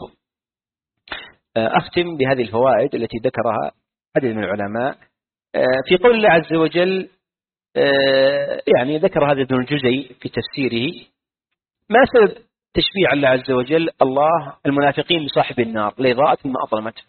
أختم بهذه الفوائد التي ذكرها عدد من العلماء في قول الله عز وجل. يعني ذكر هذا ابن الجزي في تفسيره ما سبب تشبيع الله عز وجل الله المنافقين بصاحب النار لإضاءة ما أظلمت،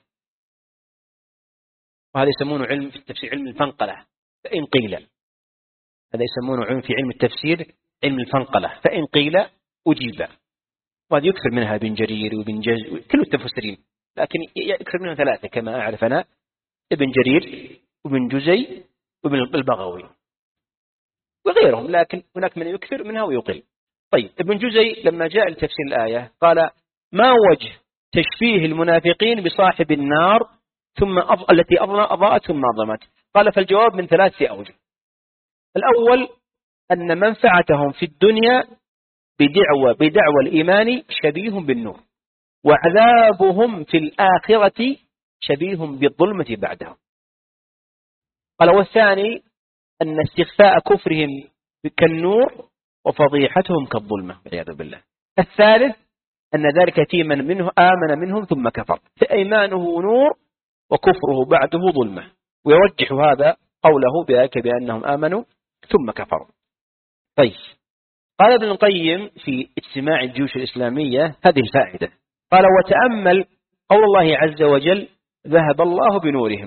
وهذا يسمونه علم في التفسير علم الفنقلة. فإن قيل هذا يسمونه علم في علم التفسير علم الفنقلة، فإن قيل أجيب، وهذا يكثر منها ابن جرير وابن جز كل التفسيرين، لكن يكثر منها ثلاثة كما أعرف أنا، ابن جرير وابن جزي وابن البغوي وغيرهم، لكن هناك من يكثر منها ويقل. طيب ابن جزي لما جاء لتفسير الآية قال ما وجه تشبيه المنافقين بصاحب النار ثم أض... التي أضاءت ثم أظلمت؟ قال فالجواب من ثلاثة أوجه. الأول أن منفعتهم في الدنيا بدعوى بدعوى الإيمان شبيه بالنور، وعذابهم في الآخرة شبيه بالظلمة بعدهم. قال والثاني أن استخفاء كفرهم كالنور وفضيحتهم كالظلمة والعياذ بالله. الثالث أن ذلك في من منه آمن منهم ثم كفر، فإيمانه نور وكفره بعده ظلمة، ويرجح هذا قوله بذلك بأنهم آمنوا ثم كفروا. طيب قال ابن القيم في اجتماع الجيوش الإسلامية هذه الفائدة، قال وتأمل قول الله عز وجل ذهب الله بنورهم.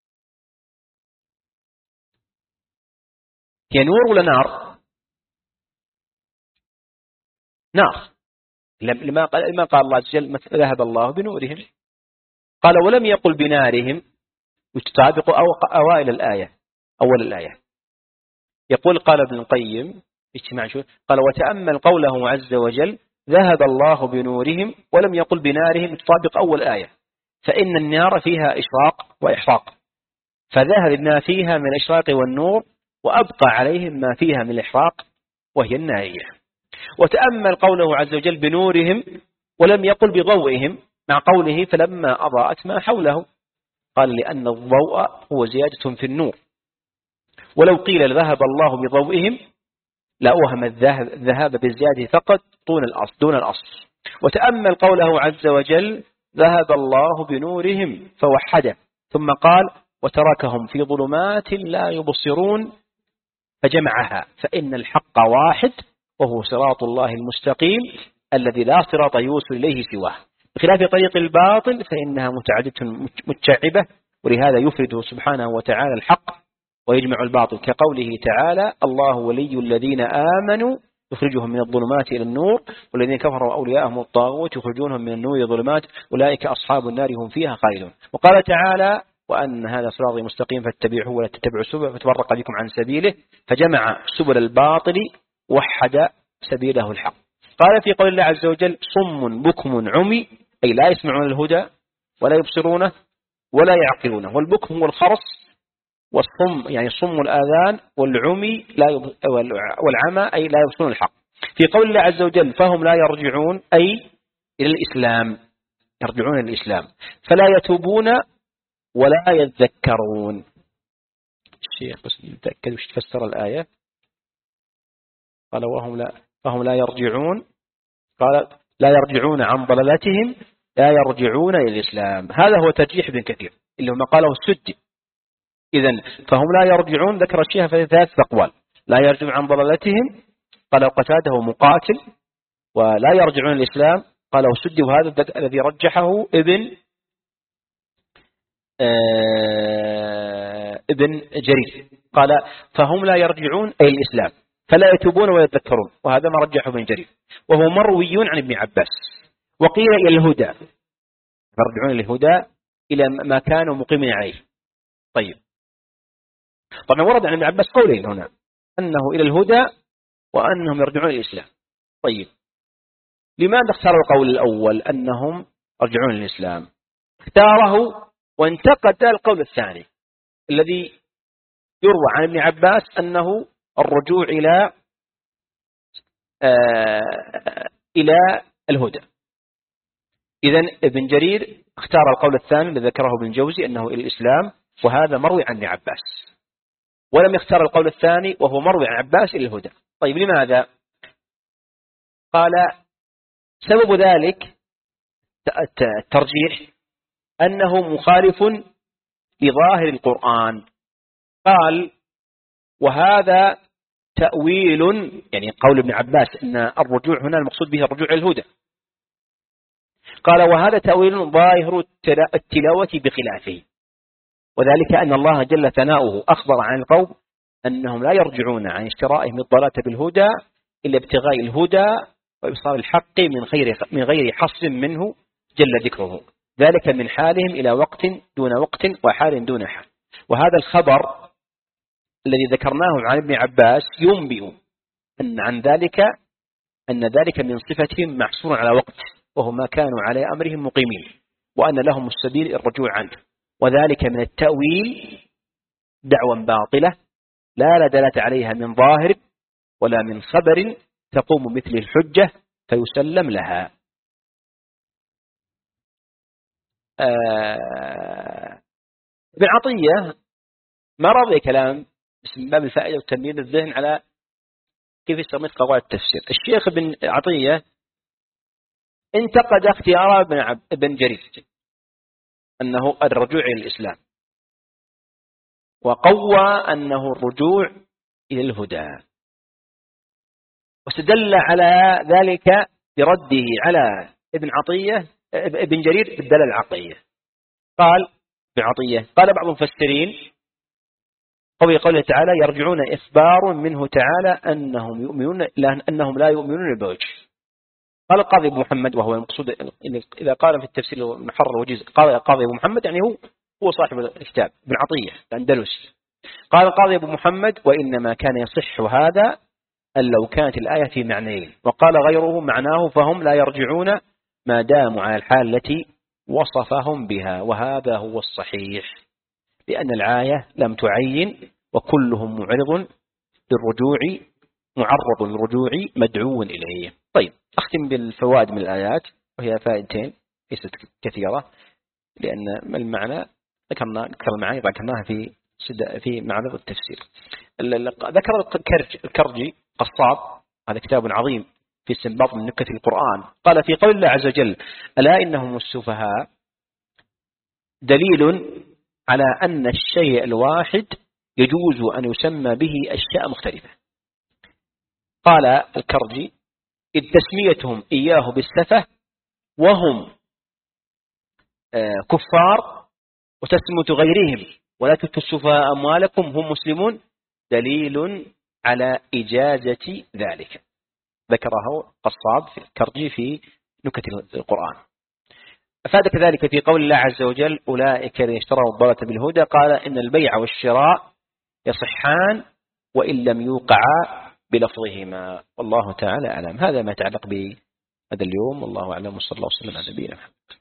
هي نور ولا نار؟ نار. لما قال لما قال الله عز وجل ذهب الله بنورهم، قال ولم يقل بنارهم، وتطابق أوائل الآية أول الآية. يقول قال ابن القيم اجتماع شو قال وتأمل قوله عز وجل ذهب الله بنورهم ولم يقل بنارهم، تطابق أول آية، فإن النار فيها إشراق وإحراق، فذهب ما فيها من الإشراق والنور وأبقى عليهم ما فيها من الإحراق وهي النارية. وتأمل قوله عز وجل بنورهم ولم يقل بضوئهم، مع قوله فلما أضاءت ما حوله، قال لأن الضوء هو زيادة في النور، ولو قيل ذهب الله بضوئهم لأوهم الذهاب بالزيادة فقط دون الأصل دون الأصل. وتأمل قوله عز وجل ذهب الله بنورهم فوحده، ثم قال وتركهم في ظلمات لا يبصرون فجمعها، فإن الحق واحد وهو صراط الله المستقيم الذي لا صراط يوصل إليه سواه، بخلاف طريق الباطل فإنها متعددة متشعبة، ولهذا يفرد سبحانه وتعالى الحق ويجمع الباطل، كقوله تعالى الله ولي الذين آمنوا يخرجهم من الظلمات إلى النور والذين كفروا أولياءهم الطاغوت يخرجونهم من النور إلى الظلمات أولئك أصحاب النار هم فيها خالدون. وقال تعالى وأن هذا صراطي مستقيم فاتبعوه ولا تتبعوا السبل فتفرق بكم عن سبيله، فجمع سبل الباطل وحد سبيله الحق. قال في قول الله عز وجل صم بكم عمي، أي لا يسمعون الهدى ولا يبصرونه ولا يعقلونه، والبكم هو الخرس، والصم يعني صم الآذان، والعمي لا يب... والعمى أي لا يبصرون الحق. في قول الله عز وجل فهم لا يرجعون أي إلى الإسلام، يرجعون إلى الإسلام، فلا يتوبون ولا يذكرون. الشيخ بس نتأكد وش تفسر الآية. قال وهم لا فهم لا يرجعون، قال لا يرجعون عن ضلالتهم لا يرجعون إلى الإسلام. هذا هو ترجيح ابن كثير اللي هو ما قاله السدي. إذن فهم لا يرجعون ذكر الشيخ في ثلاث أقوال، لا يرجعون عن ضلالتهم قال قتاده مقاتل، ولا يرجعون إلى الإسلام قاله السدي، وهذا الذي رجحه ابن آه ابن جرير، قال فهم لا يرجعون أي الإسلام فلا يتوبون ويتذكرون، وهذا ما رجحه ابن جرير وهو مروي عن ابن عباس. وقيل إلى الهدى، يرجعون إلى الهدى إلى ما كانوا مقيمين عليه. طيب طبعا ورد عن ابن عباس قولين هنا، أنه إلى الهدى وأنهم يرجعون إلى الإسلام. طيب لماذا اختاروا القول الأول أنهم يرجعون إلى الإسلام؟ اختاره وانتقد القول الثاني الذي يروى عن ابن عباس أنه الرجوع إلى آه إلى الهدى. إذن ابن جرير اختار القول الثاني الذي ذكره ابن الجوزي أنه إلى الإسلام، وهذا مروي عن ابن عباس، ولم يختار القول الثاني وهو مروي عن عباس إلى الهدى. طيب لماذا؟ قال سبب ذلك الترجيح أنه مخالف لظاهر القرآن. قال وهذا تأويل، يعني قول ابن عباس أن الرجوع هنا المقصود به الرجوع إلى الهدى، قال وهذا تأويل ظاهر التلاوة بخلافه، وذلك أن الله جل ثناؤه أخبر عن القوم أنهم لا يرجعون عن اشترائهم الضلالة بالهدى إلا ابتغاء الهدى وإبصار الحق من غير من غير حصر منه جل ذكره، ذلك من حالهم إلى وقت دون وقت وحال دون حال. وهذا الخبر الذي ذكرناه عن ابن عباس ينبئ أن عن ذلك أن ذلك من صفتهم محصور على وقت، وهم ما كانوا على أمرهم مقيمين، وأن لهم السبيل الرجوع عنه، وذلك من التأويل دعوى باطلة لا دلالة عليها من ظاهر ولا من خبر تقوم مثل الحجة فيسلم لها. آه ابن عطية ما رضي كلام بسم باب الفائدة وتمييز الذهن على كيف يستخدم قواعد التفسير. الشيخ ابن عطية انتقد اختيار ابن, عب... ابن جرير أنه الرجوع إلى الإسلام، وقوى أنه الرجوع إلى الهدى، واستدل على ذلك برده على ابن عطية ابن جرير بالدلالة العقلية. قال ابن عطية قال بعض المفسرين قوله قوله تعالى يرجعون إخبار منه تعالى أنهم يؤمنون أنهم لا يؤمنون بوجه. قال القاضي أبو محمد، وهو المقصود إذا قال في التفسير المحرر الوجيز قال القاضي أبو محمد يعني هو هو صاحب الكتاب ابن عطية الأندلسي. قال القاضي أبو محمد وإنما كان يصح هذا أن لو كانت الآية في معنيين، وقال غيره معناه فهم لا يرجعون ما داموا على الحال التي وصفهم بها، وهذا هو الصحيح لأن الآية لم تعين وكلهم معرض للرجوع معرض للرجوع مدعو إليه. طيب أختم بالفوائد من الآيات، وهي فائدتين ليست كثيرة، لأن المعنى ذكرنا أكثر المعاني ذكرناها في في معرض التفسير. ذكر الكرجي قصاب، هذا كتاب عظيم في استنباط من نكت القرآن، قال في قول الله عز وجل ألا إنهم السفهاء دليل على أن الشيء الواحد يجوز أن يسمى به أشياء مختلفة. قال الكرجي إذ تسميتهم إياه بالسفه وهم كفار وتسمية غيرهم ولا تؤتوا السفهاء أموالكم هم مسلمون دليل على إجازة ذلك. ذكره قصاب في الكرجي في نكت القرآن. أفاد كذلك في قول الله عز وجل أولئك الذين اشتروا الضلالة بالهدى، قال إن البيع والشراء يصحان وإن لم يوقعا بلفظهما. والله تعالى أعلم. هذا ما يتعلق بهذا اليوم، والله أعلم، وصلى الله وسلم على نبينا محمد.